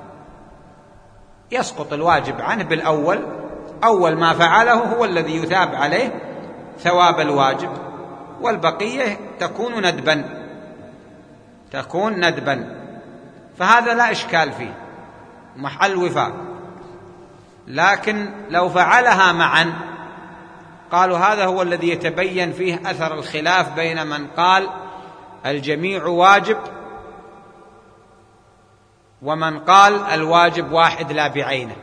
يسقط الواجب عنه بالأول، أول ما فعله هو الذي يثاب عليه ثواب الواجب، والبقية تكون ندبا، فهذا لا إشكال فيه، محل وفاق. لكن لو فعلها معا، قالوا هذا هو الذي يتبين فيه أثر الخلاف بين من قال الجميع واجب ومن قال الواجب واحد لا بعينه.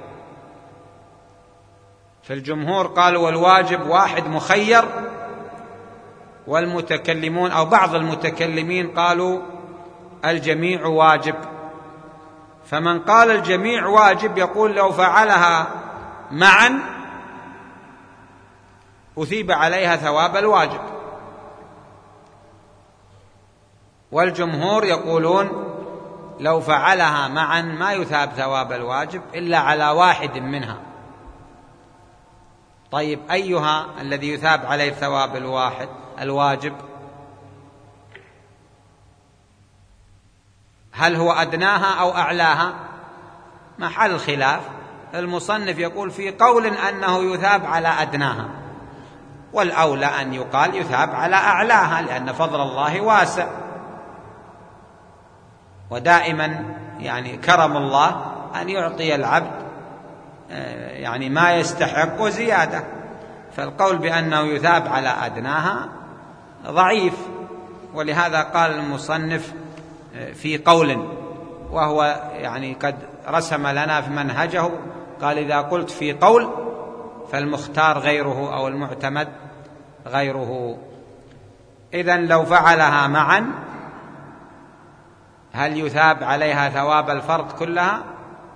فالجمهور قالوا والواجب واحد مخير، والمتكلمون أو بعض المتكلمين قالوا الجميع واجب. فمن قال الجميع واجب يقول لو فعلها معا أثيب عليها ثواب الواجب، والجمهور يقولون لو فعلها معا ما يثاب ثواب الواجب إلا على واحد منها. طيب أيها الذي يثاب عليه ثواب الواجب؟ هل هو أدناها أو أعلاها؟ محل خلاف. المصنف يقول في قول أنه يثاب على أدناها، والأولى أن يقال يثاب على أعلاها، لأن فضل الله واسع، ودائما يعني كرم الله أن يعطي العبد يعني ما يستحق وزيادة. فالقول بأنه يثاب على أدناها ضعيف، ولهذا قال المصنف في قول، وهو يعني قد رسم لنا في منهجه، قال إذا قلت في قول فالمختار غيره أو المعتمد غيره. إذن لو فعلها معا هل يثاب عليها ثواب الفرض كلها؟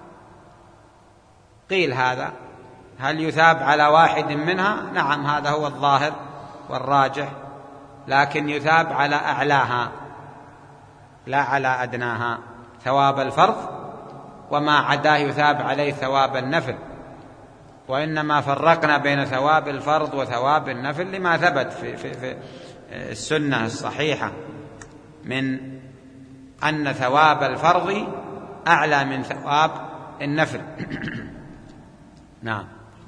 قيل هذا. هل يثاب على واحد منها؟ نعم، هذا هو الظاهر والراجح، لكن يثاب على أعلاها لا على أدناها ثواب الفرض، وما عداه يثاب عليه ثواب النفل. وإنما فرقنا بين ثواب الفرض وثواب النفل لما ثبت في السنة الصحيحة من أن ثواب الفرض أعلى من ثواب النفل. نعم.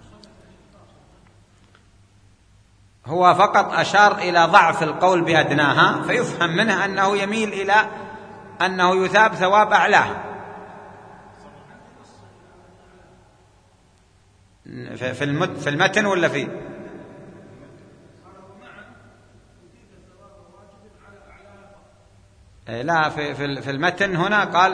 هو فقط أشار إلى ضعف القول بأدناها، فيفهم منه أنه يميل إلى أنه يثاب ثواب أعلاه. في المتن ولا فيه؟ لا، في المتن هنا قال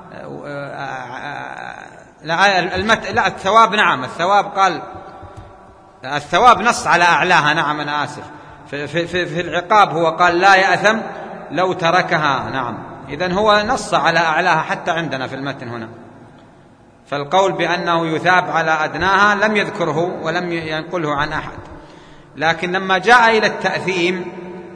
لا الثواب، نعم الثواب، قال الثواب نص على أعلاها، نعم أنا آسف. في العقاب هو قال لا يأثم لو تركها، نعم، إذن هو نص على أعلاها حتى عندنا في المتن هنا. فالقول بأنه يثاب على أدناها لم يذكره ولم ينقله عن أحد، لكن لما جاء إلى التأثيم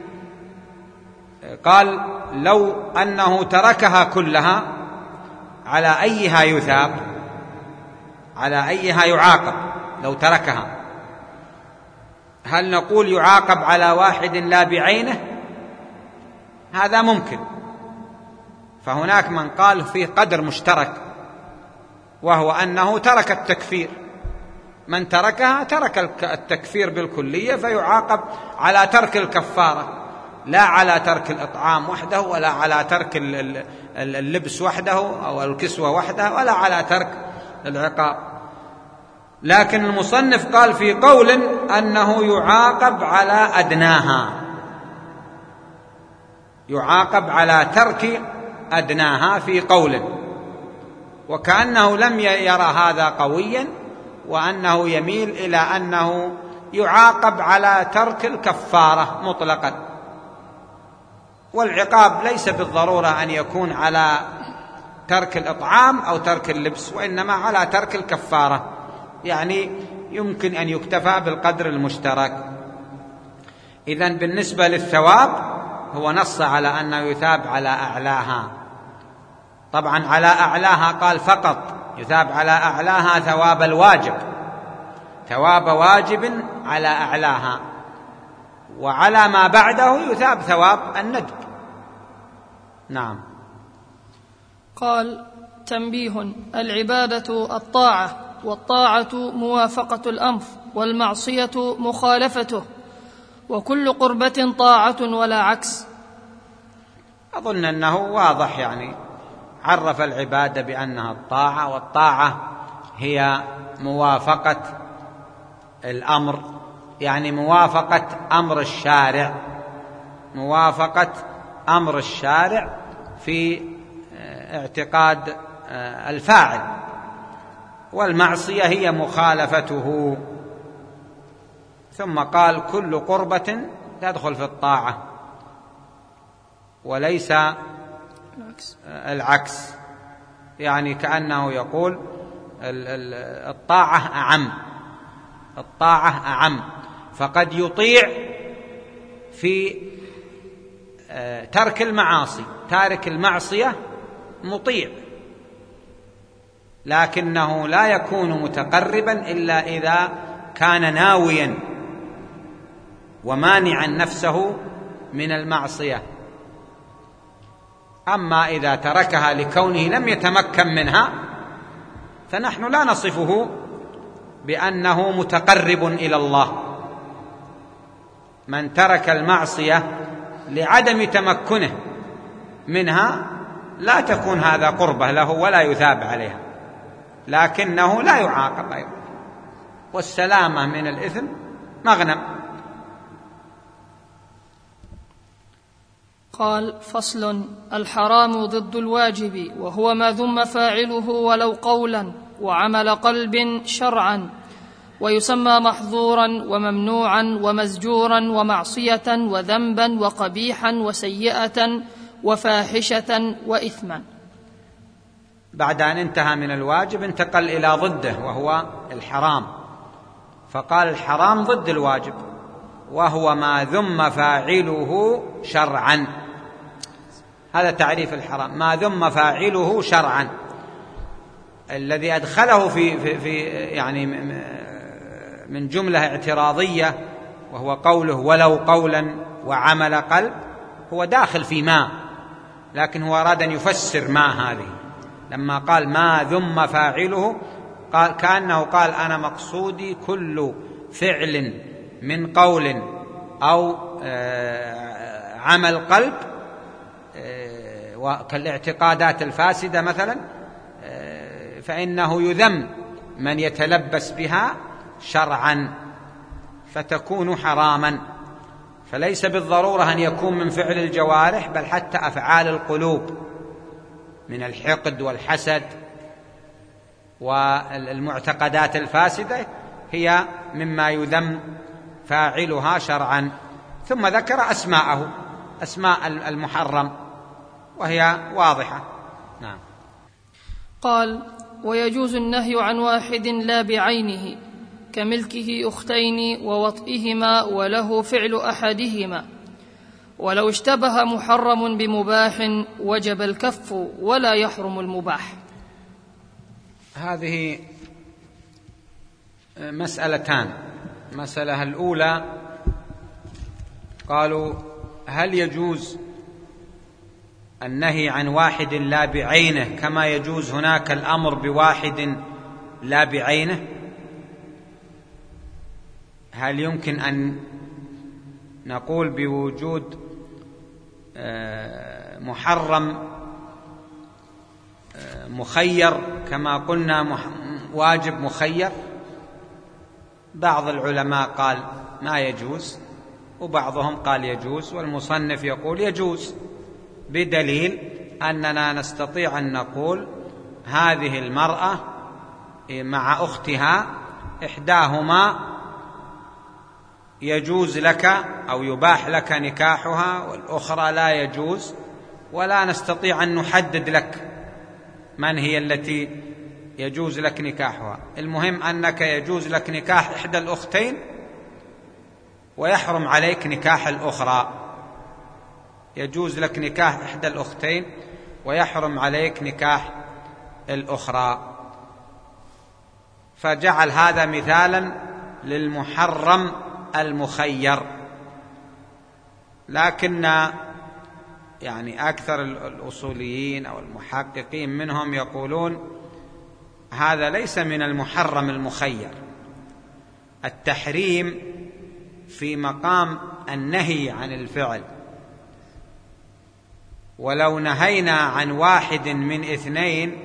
قال لو أنه تركها كلها على أيها يثاب، على أيها يعاقب لو تركها. هل نقول يعاقب على واحد لا بعينه؟ هذا ممكن. فهناك من قال فيه قدر مشترك، وهو أنه ترك التكفير، من تركها ترك التكفير بالكلية، فيعاقب على ترك الكفارة، لا على ترك الإطعام وحده، ولا على ترك اللبس وحده أو الكسوة وحده، ولا على ترك العقاب. لكن المصنف قال في قول أنه يعاقب على أدناها، يعاقب على ترك أدناها في قول، وكأنه لم يرى هذا قويا، وأنه يميل إلى أنه يعاقب على ترك الكفارة مطلقا. والعقاب ليس بالضرورة أن يكون على ترك الإطعام أو ترك اللبس، وإنما على ترك الكفارة، يعني يمكن أن يكتفى بالقدر المشترك. إذن بالنسبة للثواب هو نص على أنه يثاب على أعلاها. طبعا على أعلاها قال فقط يثاب على أعلاها ثواب الواجب، ثواب واجب على أعلاها، وعلى ما بعده يثاب ثواب الندب. نعم. قال: تنبيه: العبادة الطاعة، والطاعة موافقة الأمر، والمعصية مخالفته، وكل قربة طاعة ولا عكس. أظن أنه واضح، يعني عرف العبادة بأنها الطاعة، والطاعة هي موافقة الأمر، يعني موافقة أمر الشارع، موافقة أمر الشارع في اعتقاد الفاعل، والمعصية هي مخالفته. ثم قال كل قربة تدخل في الطاعة، وليس العكس، يعني كأنه يقول الطاعة أعم، الطاعة أعم، فقد يطيع في ترك المعاصي، تارك المعصية مطيع، لكنه لا يكون متقربا إلا إذا كان ناويا ومانعا نفسه من المعصية. أما إذا تركها لكونه لم يتمكن منها فنحن لا نصفه بأنه متقرب إلى الله. من ترك المعصية لعدم تمكنه منها لا تكون هذا قربة له ولا يثاب عليها، لكنه لا يعاقب أيضا، والسلامة من الإثم مغنم. قال: فصل: الحرام ضد الواجب، وهو ما ذم فاعله ولو قولا وعمل قلب شرعا، ويسمى محظورا وممنوعا ومزجورا ومعصية وذنبا وقبيحا وسيئة وفاحشة وإثما. بعد أن انتهى من الواجب انتقل إلى ضده وهو الحرام، فقال الحرام ضد الواجب، وهو ما ذم فاعله شرعا. هذا تعريف الحرام، ما ذم فاعله شرعا. الذي أدخله في يعني من جملة اعتراضية وهو قوله ولو قولا وعمل قلب، هو داخل في ما، لكن هو أراد أن يفسر ما هذه. لما قال ما ذم فاعله قال كأنه قال أنا مقصودي كل فعل من قول أو عمل قلب، كالاعتقادات الفاسدة مثلا، فإنه يذم من يتلبس بها شرعا فتكون حراما. فليس بالضرورة أن يكون من فعل الجوارح، بل حتى أفعال القلوب من الحقد والحسد والمعتقدات الفاسدة هي مما يذم فاعلها شرعا. ثم ذكر أسماءه، أسماء المحرم، وهي واضحة. نعم. قال: ويجوز النهي عن واحد لا بعينه، كملكه أختين ووطئهما وله فعل أحدهما، ولو اشتبه محرم بمباح وجب الكف ولا يحرم المباح. هذه مسألتان. المسألة الأولى قالوا: هل يجوز النهي عن واحد لا بعينه كما يجوز هناك الأمر بواحد لا بعينه؟ هل يمكن أن نقول بوجود محرم مخير كما قلنا واجب مخير؟ بعض العلماء قال ما يجوز، وبعضهم قال يجوز، والمصنف يقول يجوز، بدليل أننا نستطيع أن نقول هذه المرأة مع أختها إحداهما يجوز لك أو يباح لك نكاحها والأخرى لا يجوز، ولا نستطيع أن نحدد لك من هي التي يجوز لك نكاحها. المهم أنك يجوز لك نكاح إحدى الأختين ويحرم عليك نكاح الأخرى، يجوز لك نكاح إحدى الأختين ويحرم عليك نكاح الأخرى، فجعل هذا مثالا للمحرم المخير. لكن يعني أكثر الأصوليين أو المحققين منهم يقولون هذا ليس من المحرم المخير، التحريم في مقام النهي عن الفعل، ولو نهينا عن واحد من اثنين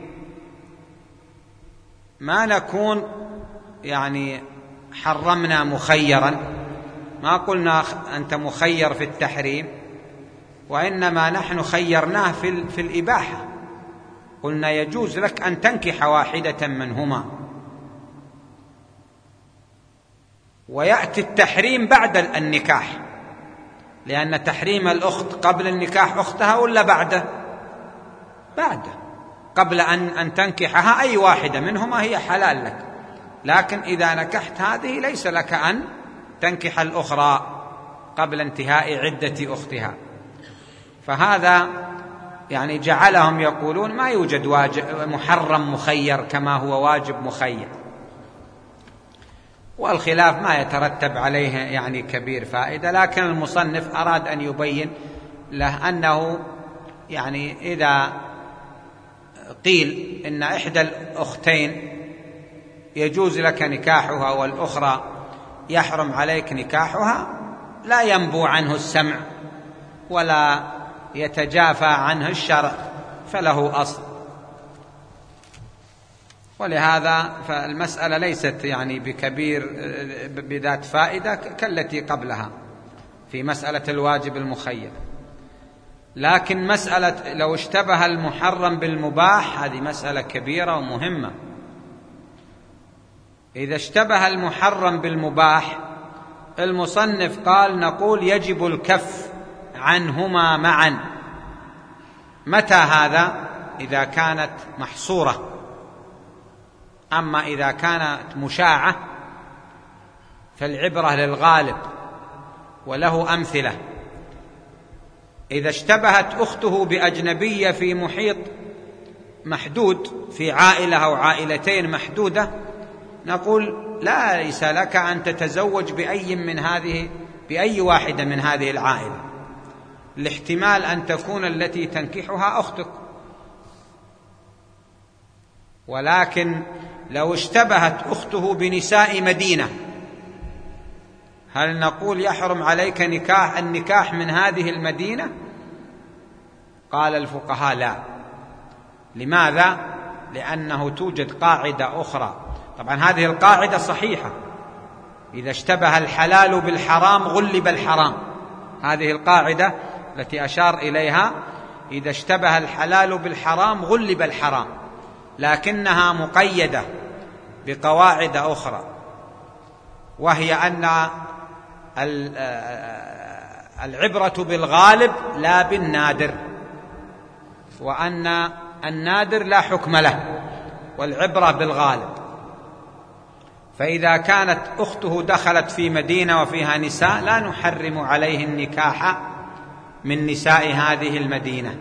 ما نكون يعني حرمنا مخيرا، ما قلنا أنت مخير في التحريم، وإنما نحن خيرناه في الإباحة، قلنا يجوز لك أن تنكح واحدة منهما، ويأتي التحريم بعد النكاح، لأن تحريم الأخت قبل النكاح أختها ولا بعده؟ قبل أن تنكحها أي واحدة منهما هي حلال لك، لكن إذا نكحت هذه ليس لك أن تنكح الأخرى قبل انتهاء عدة أختها. فهذا يعني جعلهم يقولون ما يوجد محرم مخير كما هو واجب مخير، والخلاف ما يترتب عليه يعني كبير فائدة، لكن المصنف أراد أن يبين له أنه يعني إذا قيل إن إحدى الأختين يجوز لك نكاحها والأخرى يحرم عليك نكاحها لا ينبو عنه السمع ولا يتجافى عنه الشرع، فله أصل. ولهذا فالمسألة ليست يعني بكبير بذات فائدة كالتي قبلها في مسألة الواجب المخير. لكن مسألة لو اشتبه المحرم بالمباح هذه مسألة كبيرة ومهمة. إذا اشتبه المحرم بالمباح المصنف قال نقول يجب الكف عنهما معا. متى هذا؟ إذا كانت محصورة. أما إذا كانت مشاعة فالعبرة للغالب، وله أمثلة. إذا اشتبهت أخته بأجنبية في محيط محدود، في عائلة أو عائلتين محدودة، نقول ليس لك أن تتزوج بأي واحدة من هذه العائلة، الاحتمال أن تكون التي تنكحها أختك. ولكن لو اشتبهت أخته بنساء مدينة هل نقول يحرم عليك النكاح من هذه المدينة؟ قال الفقهاء لا. لماذا؟ لأنه توجد قاعدة أخرى. طبعا هذه القاعدة صحيحة، إذا اشتبه الحلال بالحرام غلب الحرام، هذه القاعدة التي أشار إليها، إذا اشتبه الحلال بالحرام غلب الحرام، لكنها مقيدة بقواعد أخرى، وهي أن العبرة بالغالب لا بالنادر، وأن النادر لا حكم له، والعبرة بالغالب. فإذا كانت أخته دخلت في مدينة وفيها نساء لا نحرم عليه النكاح من نساء هذه المدينة.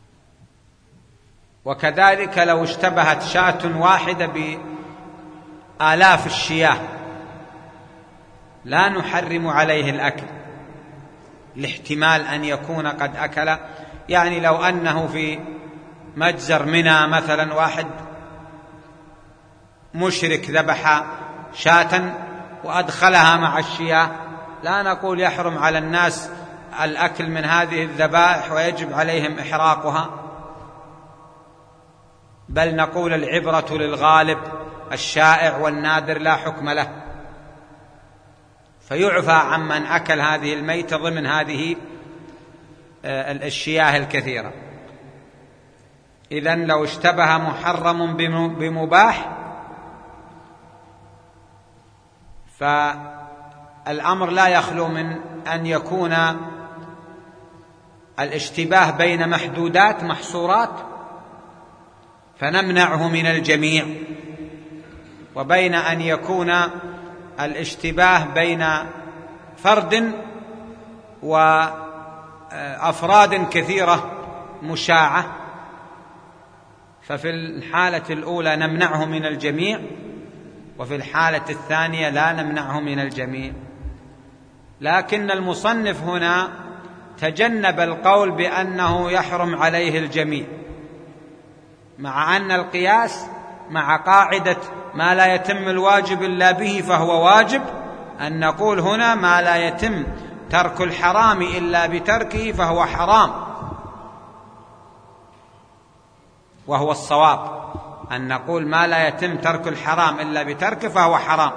وكذلك لو اشتبهت شاة واحدة آلاف الشياه لا نحرم عليه الأكل لاحتمال أن يكون قد أكل. يعني لو أنه في مجزر منى مثلا واحد مشرك ذبح شاة وأدخلها مع الشياه، لا نقول يحرم على الناس الأكل من هذه الذبائح ويجب عليهم إحراقها، بل نقول العبرة للغالب، الشائع والنادر لا حكم له، فيعفى عمن أكل هذه الميتة ضمن هذه الشياه الكثيرة. إذن لو اشتبه محرم بمباح فالأمر لا يخلو من أن يكون الاشتباه بين محدودات محصورات فنمنعه من الجميع، وبين أن يكون الاشتباه بين فرد وأفراد كثيرة مشاعة، ففي الحالة الأولى نمنعه من الجميع، وفي الحالة الثانية لا نمنعه من الجميع. لكن المصنف هنا تجنب القول بأنه يحرم عليه الجميع، مع أن القياس مع قاعدة ما لا يتم الواجب إلا به فهو واجب، أن نقول هنا ما لا يتم ترك الحرام إلا بتركه فهو حرام، وهو الصواب أن نقول ما لا يتم ترك الحرام إلا بتركه فهو حرام.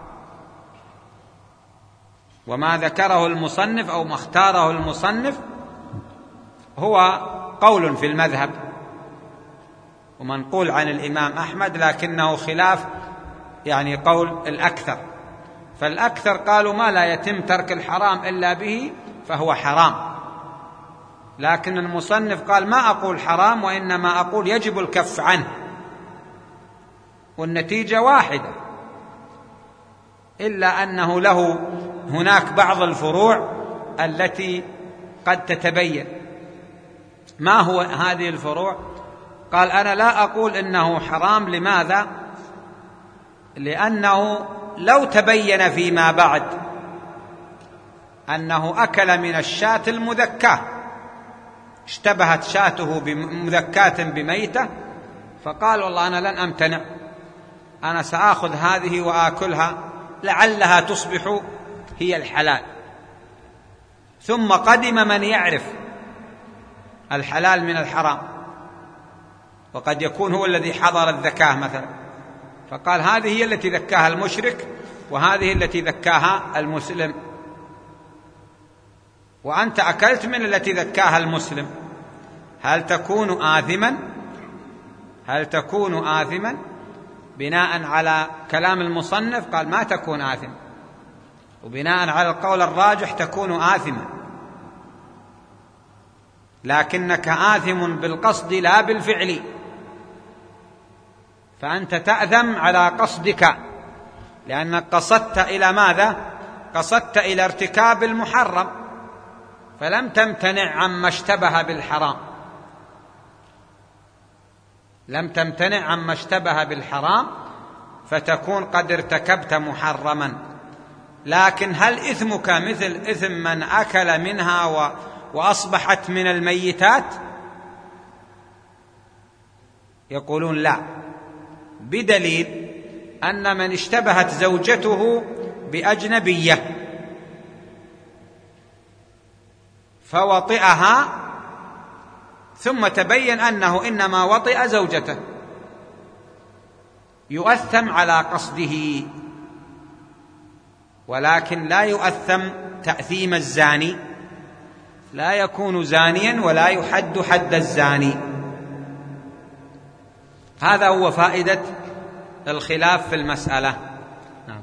وما ذكره المصنف أو ما اختاره المصنف هو قول في المذهب ومنقول عن الإمام أحمد، لكنه خلاف يعني قول الأكثر، فالأكثر قالوا ما لا يتم ترك الحرام إلا به فهو حرام، لكن المصنف قال ما أقول حرام وإنما أقول يجب الكف عنه، والنتيجة واحدة، إلا أنه له هناك بعض الفروع التي قد تتبين. ما هو هذه الفروع؟ قال أنا لا أقول إنه حرام. لماذا؟ لأنه لو تبين فيما بعد أنه أكل من الشاة المذكاة، اشتبهت شاته بمذكاة بميتة، فقال والله أنا لن أمتنع، أنا سآخذ هذه وآكلها لعلها تصبح هي الحلال، ثم قدم من يعرف الحلال من الحرام، وقد يكون هو الذي حضر الذكاة مثلا، فقال هذه هي التي ذكاها المشرك وهذه التي ذكاها المسلم، وأنت أكلت من التي ذكاها المسلم، هل تكون آثما؟ هل تكون آثما؟ بناء على كلام المصنف قال ما تكون آثما، وبناء على القول الراجح تكون آثما، لكنك آثم بالقصد لا بالفعل، فأنت تأثم على قصدك، لأنك قصدت إلى ماذا؟ قصدت إلى ارتكاب المحرم، فلم تمتنع عما اشتبه بالحرام، لم تمتنع عما اشتبه بالحرام، فتكون قد ارتكبت محرما. لكن هل إثمك مثل إثم من أكل منها وأصبحت من الميتات؟ يقولون لا، بدليل أن من اشتبهت زوجته بأجنبية فوطئها ثم تبين أنه إنما وطئ زوجته، يؤثم على قصده، ولكن لا يؤثم تأثيم الزاني، لا يكون زانيا ولا يحد حد الزاني. هذا هو فائدة الخلاف في المسألة. نعم.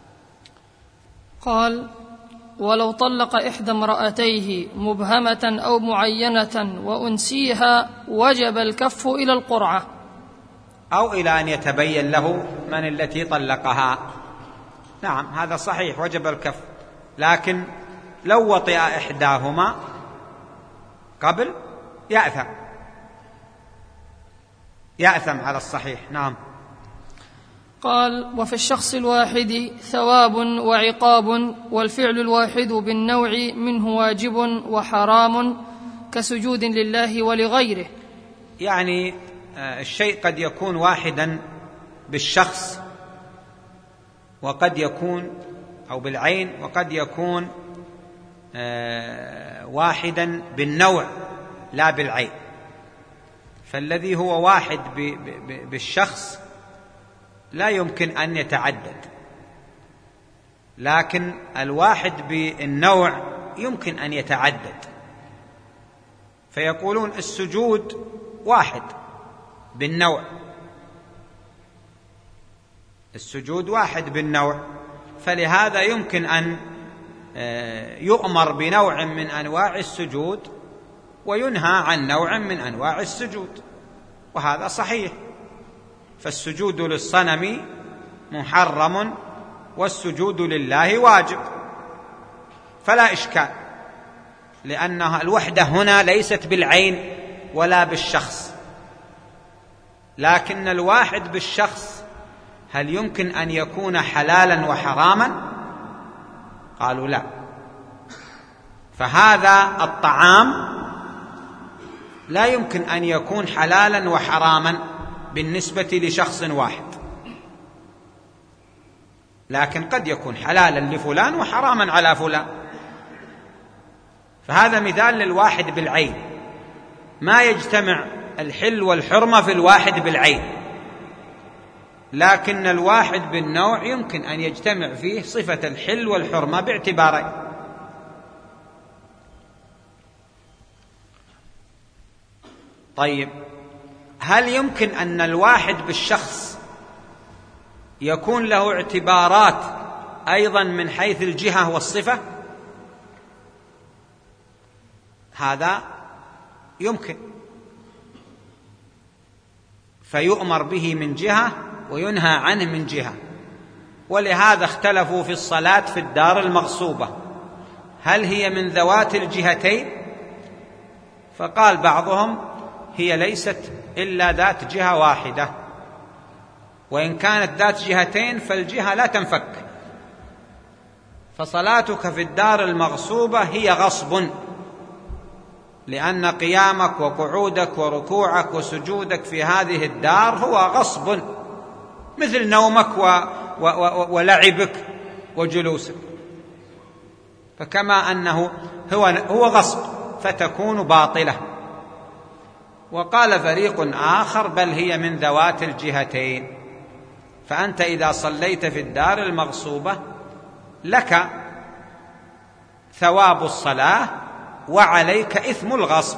قال ولو طلق إحدى امرأتيه مبهمة أو معينة وأنسيها وجب الكف إلى القرعة، أو إلى أن يتبين له من التي طلقها. نعم هذا صحيح، وجب الكف، لكن لو وطئ إحداهما قبل يأثم على الصحيح. نعم. قال: وفي الشخص الواحد ثواب وعقاب، والفعل الواحد بالنوع منه واجب وحرام كسجود لله ولغيره. يعني الشيء قد يكون واحدا بالشخص، وقد يكون أو بالعين، وقد يكون واحدا بالنوع لا بالعين. فالذي هو واحد بالشخص لا يمكن أن يتعدد، لكن الواحد بالنوع يمكن أن يتعدد. فيقولون السجود واحد بالنوع، السجود واحد بالنوع، فلهذا يمكن أن يؤمر بنوع من أنواع السجود وينهى عن نوع من أنواع السجود، وهذا صحيح. فالسجود للصنم محرم والسجود لله واجب، فلا إشكال، لأنها الوحدة هنا ليست بالعين ولا بالشخص. لكن الواحد بالشخص هل يمكن أن يكون حلالا وحراما؟ قالوا لا. فهذا الطعام لا يمكن أن يكون حلالا وحراما بالنسبة لشخص واحد، لكن قد يكون حلالا لفلان وحراما على فلان. فهذا مثال للواحد بالعين، ما يجتمع الحل والحرمة في الواحد بالعين، لكن الواحد بالنوع يمكن أن يجتمع فيه صفة الحل والحرمة باعتبارين. طيب، هل يمكن أن الواحد بالشخص يكون له اعتبارات أيضا من حيث الجهة والصفة؟ هذا يمكن، فيؤمر به من جهة وينهى عنه من جهة. ولهذا اختلفوا في الصلاة في الدار المغصوبة، هل هي من ذوات الجهتين؟ فقال بعضهم هي ليست إلا ذات جهة واحدة، وإن كانت ذات جهتين فالجهة لا تنفك. فصلاتك في الدار المغصوبة هي غصب، لأن قيامك وقعودك وركوعك وسجودك في هذه الدار هو غصب، مثل نومك ولعبك وجلوسك. فكما أنه هو غصب فتكون باطلة. وقال فريق آخر بل هي من ذوات الجهتين، فأنت إذا صليت في الدار المغصوبة لك ثواب الصلاة وعليك إثم الغصب.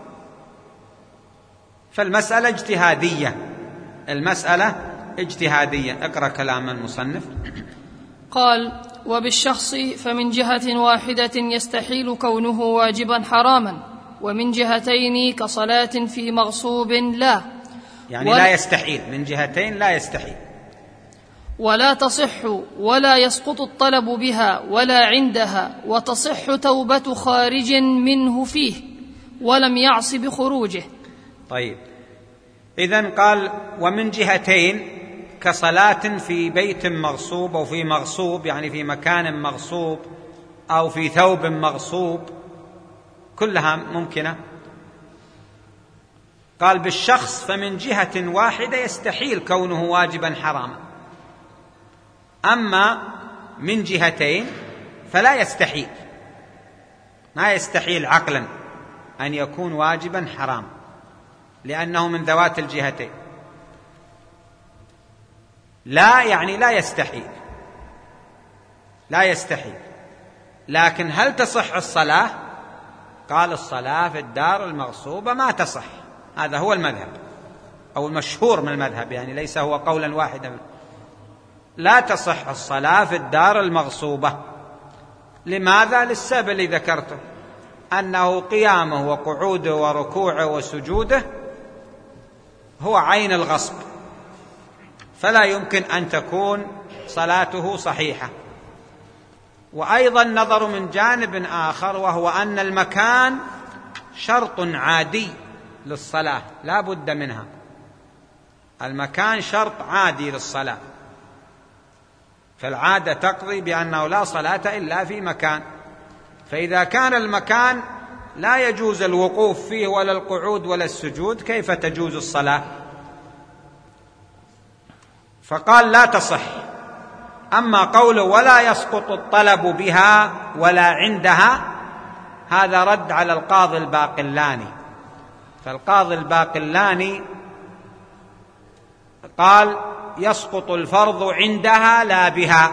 فالمسألة اجتهادية، المسألة اجتهادية. اقرأ كلام المصنف. قال: وبالشخص فمن جهة واحدة يستحيل كونه واجبا حراما، ومن جهتين كصلاة في مغصوب لا، يعني لا يستحيل، من جهتين لا يستحيل، ولا تصح ولا يسقط الطلب بها ولا عندها، وتصح توبة خارج منه فيه ولم يعص بخروجه. طيب، إذن قال ومن جهتين كصلاة في بيت مغصوب أو في مغصوب، يعني في مكان مغصوب أو في ثوب مغصوب، كلها ممكنة. قال بالشخص فمن جهة واحدة يستحيل كونه واجبا حراما، أما من جهتين فلا يستحيل، ما يستحيل عقلا أن يكون واجبا حراما، لأنه من ذوات الجهتين. لا يعني لا يستحيل، لا يستحيل. لكن هل تصح الصلاة؟ قال الصلاة في الدار المغصوبة ما تصح، هذا هو المذهب أو المشهور من المذهب، يعني ليس هو قولا واحدا. لا تصح الصلاة في الدار المغصوبة. لماذا؟ للسبب الذي ذكرته، أنه قيامه وقعوده وركوعه وسجوده هو عين الغصب، فلا يمكن أن تكون صلاته صحيحة. وأيضا نظر من جانب آخر، وهو أن المكان شرط عادي للصلاة لا بد منها، المكان شرط عادي للصلاة، فالعادة تقضي بأنه لا صلاة إلا في مكان، فإذا كان المكان لا يجوز الوقوف فيه ولا القعود ولا السجود كيف تجوز الصلاة؟ فقال لا تصح. أما قوله ولا يسقط الطلب بها ولا عندها هذا رد على القاضي الباقلاني، فالقاضي الباقلاني قال يسقط الفرض عندها لا بها.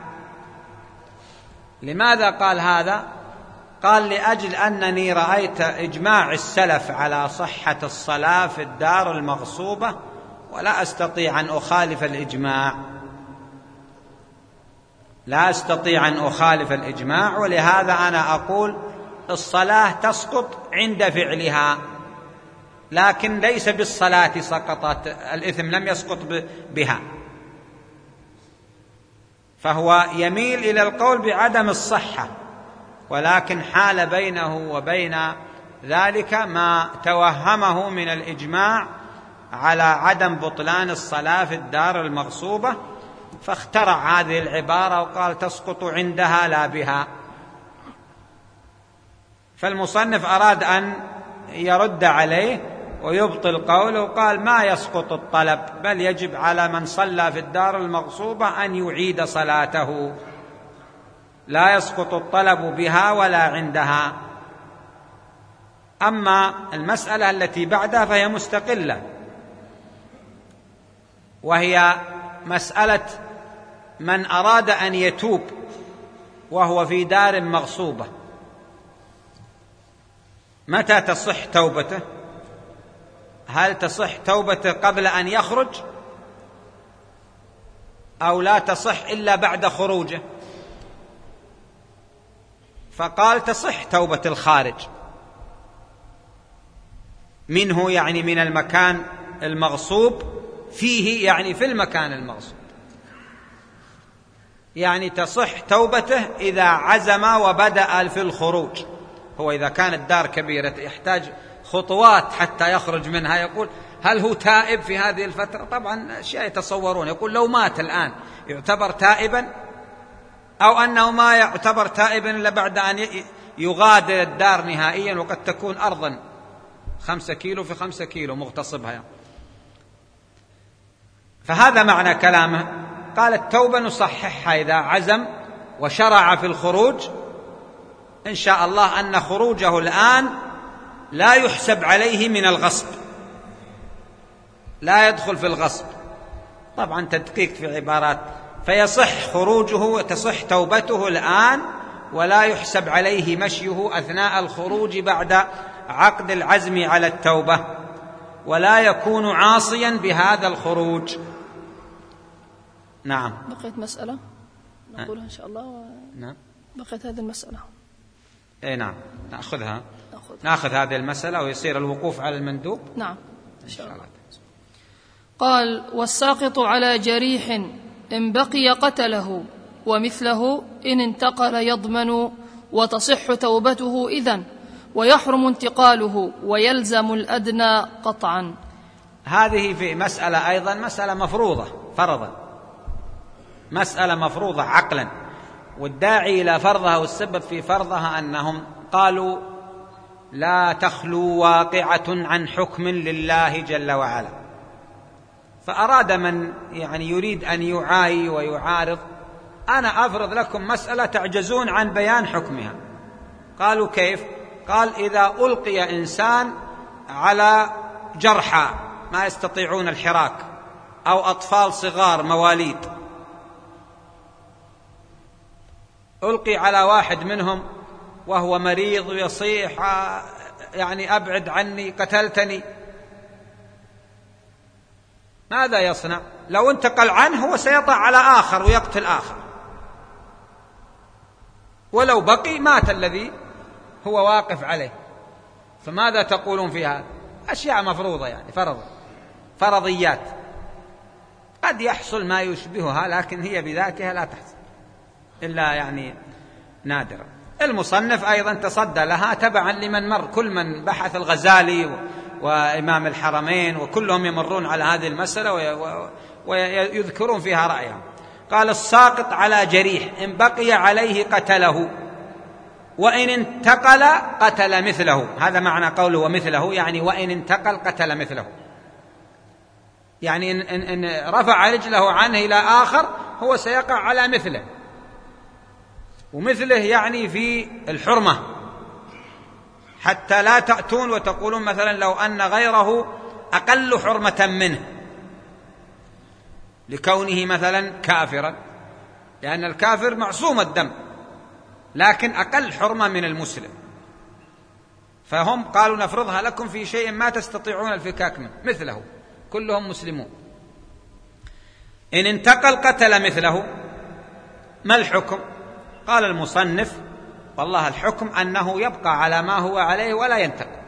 لماذا قال هذا؟ قال لأجل أنني رأيت إجماع السلف على صحة الصلاة في الدار المغصوبة ولا أستطيع أن أخالف الإجماع، لا أستطيع أن أخالف الإجماع، ولهذا أنا أقول الصلاة تسقط عند فعلها، لكن ليس بالصلاة سقطت، الإثم لم يسقط بها. فهو يميل إلى القول بعدم الصحة، ولكن حال بينه وبين ذلك ما توهمه من الإجماع على عدم بطلان الصلاة في الدار المغصوبة، فاخترع هذه العبارة وقال تسقط عندها لا بها. فالمصنف أراد أن يرد عليه ويبطل قوله، وقال ما يسقط الطلب، بل يجب على من صلى في الدار المغصوبة أن يعيد صلاته، لا يسقط الطلب بها ولا عندها. أما المسألة التي بعدها فهي مستقلة، وهي مسألة من أراد أن يتوب وهو في دار مغصوبة، متى تصح توبته؟ هل تصح توبته قبل أن يخرج أو لا تصح إلا بعد خروجه؟ فقال تصح توبة الخارج منه، يعني من المكان المغصوب فيه، يعني في المكان المغصوب، يعني تصح توبته إذا عزم وبدأ في الخروج. هو إذا كانت الدار كبيرة يحتاج خطوات حتى يخرج منها، يقول هل هو تائب في هذه الفترة؟ طبعا أشياء يتصورون، يقول لو مات الآن يعتبر تائبا، أو أنه ما يعتبر تائبا إلا بعد أن يغادر الدار نهائيا، وقد تكون أرضا 5 كيلو في 5 كيلو مغتصبها. فهذا معنى كلامه. قال التوبة نصححها إذا عزم وشرع في الخروج، إن شاء الله أن خروجه الآن لا يحسب عليه من الغصب، لا يدخل في الغصب. طبعا تدقيق في عبارات، فيصح خروجه وتصح توبته الآن، ولا يحسب عليه مشيه أثناء الخروج بعد عقد العزم على التوبة، ولا يكون عاصيا بهذا الخروج. نعم. بقيت مسألة نقولها إن شاء الله. نعم. بقيت هذه المسألة. إيه نعم، نأخذ هذه المسألة ويصير الوقوف على المندوب. نعم إن شاء الله. قال والساقط على جريح إن بقي قتله، ومثله إن انتقل يضمن، وتصح توبته إذن، ويحرم انتقاله، ويلزم الأدنى قطعا. هذه في مسألة أيضا مسألة مفروضة فرضا، مسألة مفروضة عقلا، والداعي إلى فرضها والسبب في فرضها أنهم قالوا لا تخلو واقعة عن حكم لله جل وعلا، فأراد من يعني يريد أن يعاي ويعارض، أنا أفرض لكم مسألة تعجزون عن بيان حكمها. قالوا كيف؟ قال إذا ألقي إنسان على جرحى ما يستطيعون الحراك، أو أطفال صغار مواليد، ألقي على واحد منهم وهو مريض ويصيح يعني أبعد عني قتلتني، ماذا يصنع؟ لو انتقل عنه هو سيطع على آخر ويقتل آخر، ولو بقي مات الذي هو واقف عليه. فماذا تقولون في هذا؟ أشياء مفروضة يعني فرضيات، قد يحصل ما يشبهها، لكن هي بذاتها لا تحصل إلا يعني نادرا. المصنف أيضا تصدى لها تبعا لمن مر، كل من بحث الغزالي وإمام الحرمين وكلهم يمرون على هذه المسألة ويذكرون فيها رأيهم. قال الساقط على جريح إن بقي عليه قتله، وإن انتقل قتل مثله. هذا معنى قوله ومثله، يعني وإن انتقل قتل مثله، يعني إن رفع رجله عنه إلى آخر هو سيقع على مثله. ومثله يعني في الحرمة، حتى لا تأتون وتقولون مثلا لو أن غيره أقل حرمة منه لكونه مثلا كافرا، لأن الكافر معصوم الدم لكن أقل حرمة من المسلم، فهم قالوا نفرضها لكم في شيء ما تستطيعون الفكاك منه، مثله، كلهم مسلمون. إن انتقل قتل مثله. ما الحكم؟ قال المصنف والله الحكم أنه يبقى على ما هو عليه ولا ينتقل.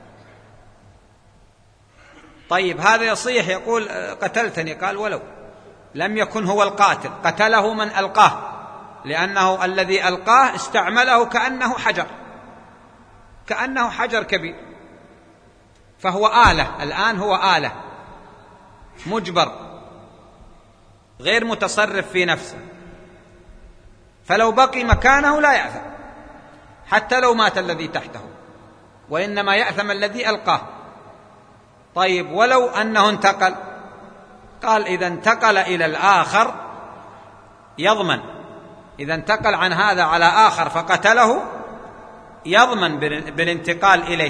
طيب هذا يصيح، يقول قتلتني، قال ولو لم يكن هو القاتل، قتله من ألقاه، لأنه الذي ألقاه استعمله كأنه حجر، كأنه حجر كبير، فهو آلة، الآن هو آلة مجبر غير متصرف في نفسه، فلو بقي مكانه لا يأثم حتى لو مات الذي تحته، وإنما يأثم الذي ألقاه. طيب ولو أنه انتقل، قال إذا انتقل إلى الآخر يضمن، إذا انتقل عن هذا على آخر فقتله يضمن بالانتقال إليه،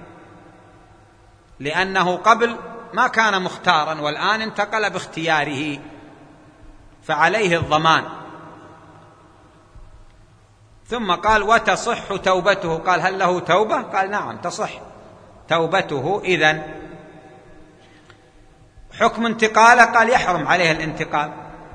لأنه قبل ما كان مختارا والآن انتقل باختياره فعليه الضمان. ثم قال وتصح توبته. قال هل له توبة؟ قال نعم تصح توبته. إذن حكم انتقاله قال يحرم عليه الانتقال،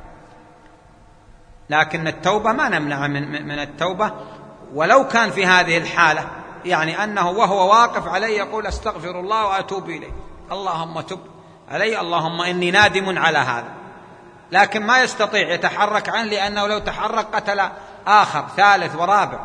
لكن التوبة ما نمنع من التوبة ولو كان في هذه الحالة، يعني أنه وهو واقف عليه يقول أستغفر الله وأتوب إليه، اللهم تب علي، اللهم إني نادم على هذا، لكن ما يستطيع يتحرك عنه، لأنه لو تحرك قتل آخر ثالث ورابع.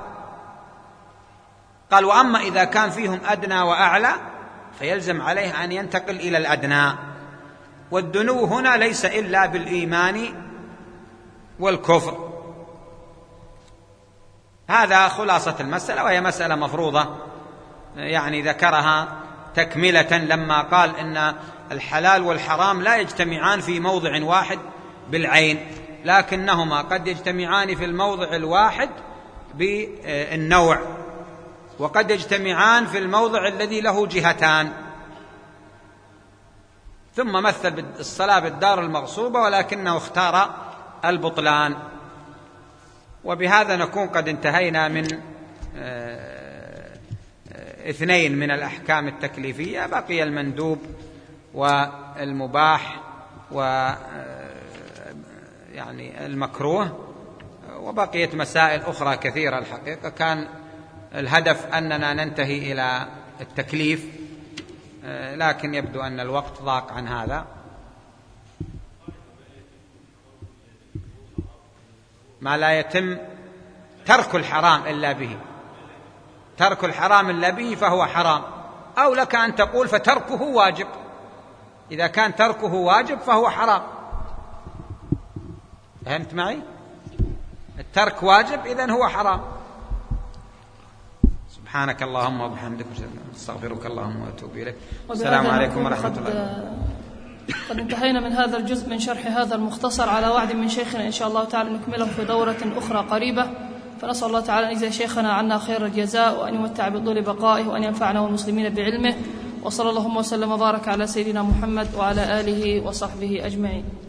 قال وأما إذا كان فيهم أدنى وأعلى فيلزم عليه أن ينتقل إلى الأدنى، والدنو هنا ليس إلا بالإيمان والكفر. هذا خلاصة المسألة، وهي مسألة مفروضة يعني ذكرها تكملة لما قال إن الحلال والحرام لا يجتمعان في موضع واحد بالعين، لكنهما قد يجتمعان في الموضع الواحد بالنوع، وقد يجتمعان في الموضع الذي له جهتان. ثم مثل الصلاة بالدار المغصوبة ولكنه اختار البطلان. وبهذا نكون قد انتهينا من 2 من الأحكام التكليفية، بقي المندوب والمباح يعني المكروه، وبقيت مسائل أخرى كثيرة. الحقيقة كان الهدف أننا ننتهي إلى التكليف، لكن يبدو أن الوقت ضاق عن هذا. ما لا يتم ترك الحرام إلا به، ترك الحرام إلا به فهو حرام، أو لك أن تقول فتركه واجب، إذا كان تركه واجب فهو حرام. فهمت معي؟ الترك واجب إذن هو حرام. سبحانك اللهم وبحمدك استغفرك اللهم واتوب إليك. السلام عليكم ورحمة الله. قد انتهينا من هذا الجزء من شرح هذا المختصر على وعد من شيخنا إن شاء الله تعالى نكمله في دورة أخرى قريبة، فنسأل الله تعالى أن يجزي شيخنا عنا خير الجزاء، وأن يمتع بطول بقائه، وأن ينفعنا والمسلمين بعلمه، وصلى اللهم وسلم وبارك على سيدنا محمد وعلى آله وصحبه أجمعين.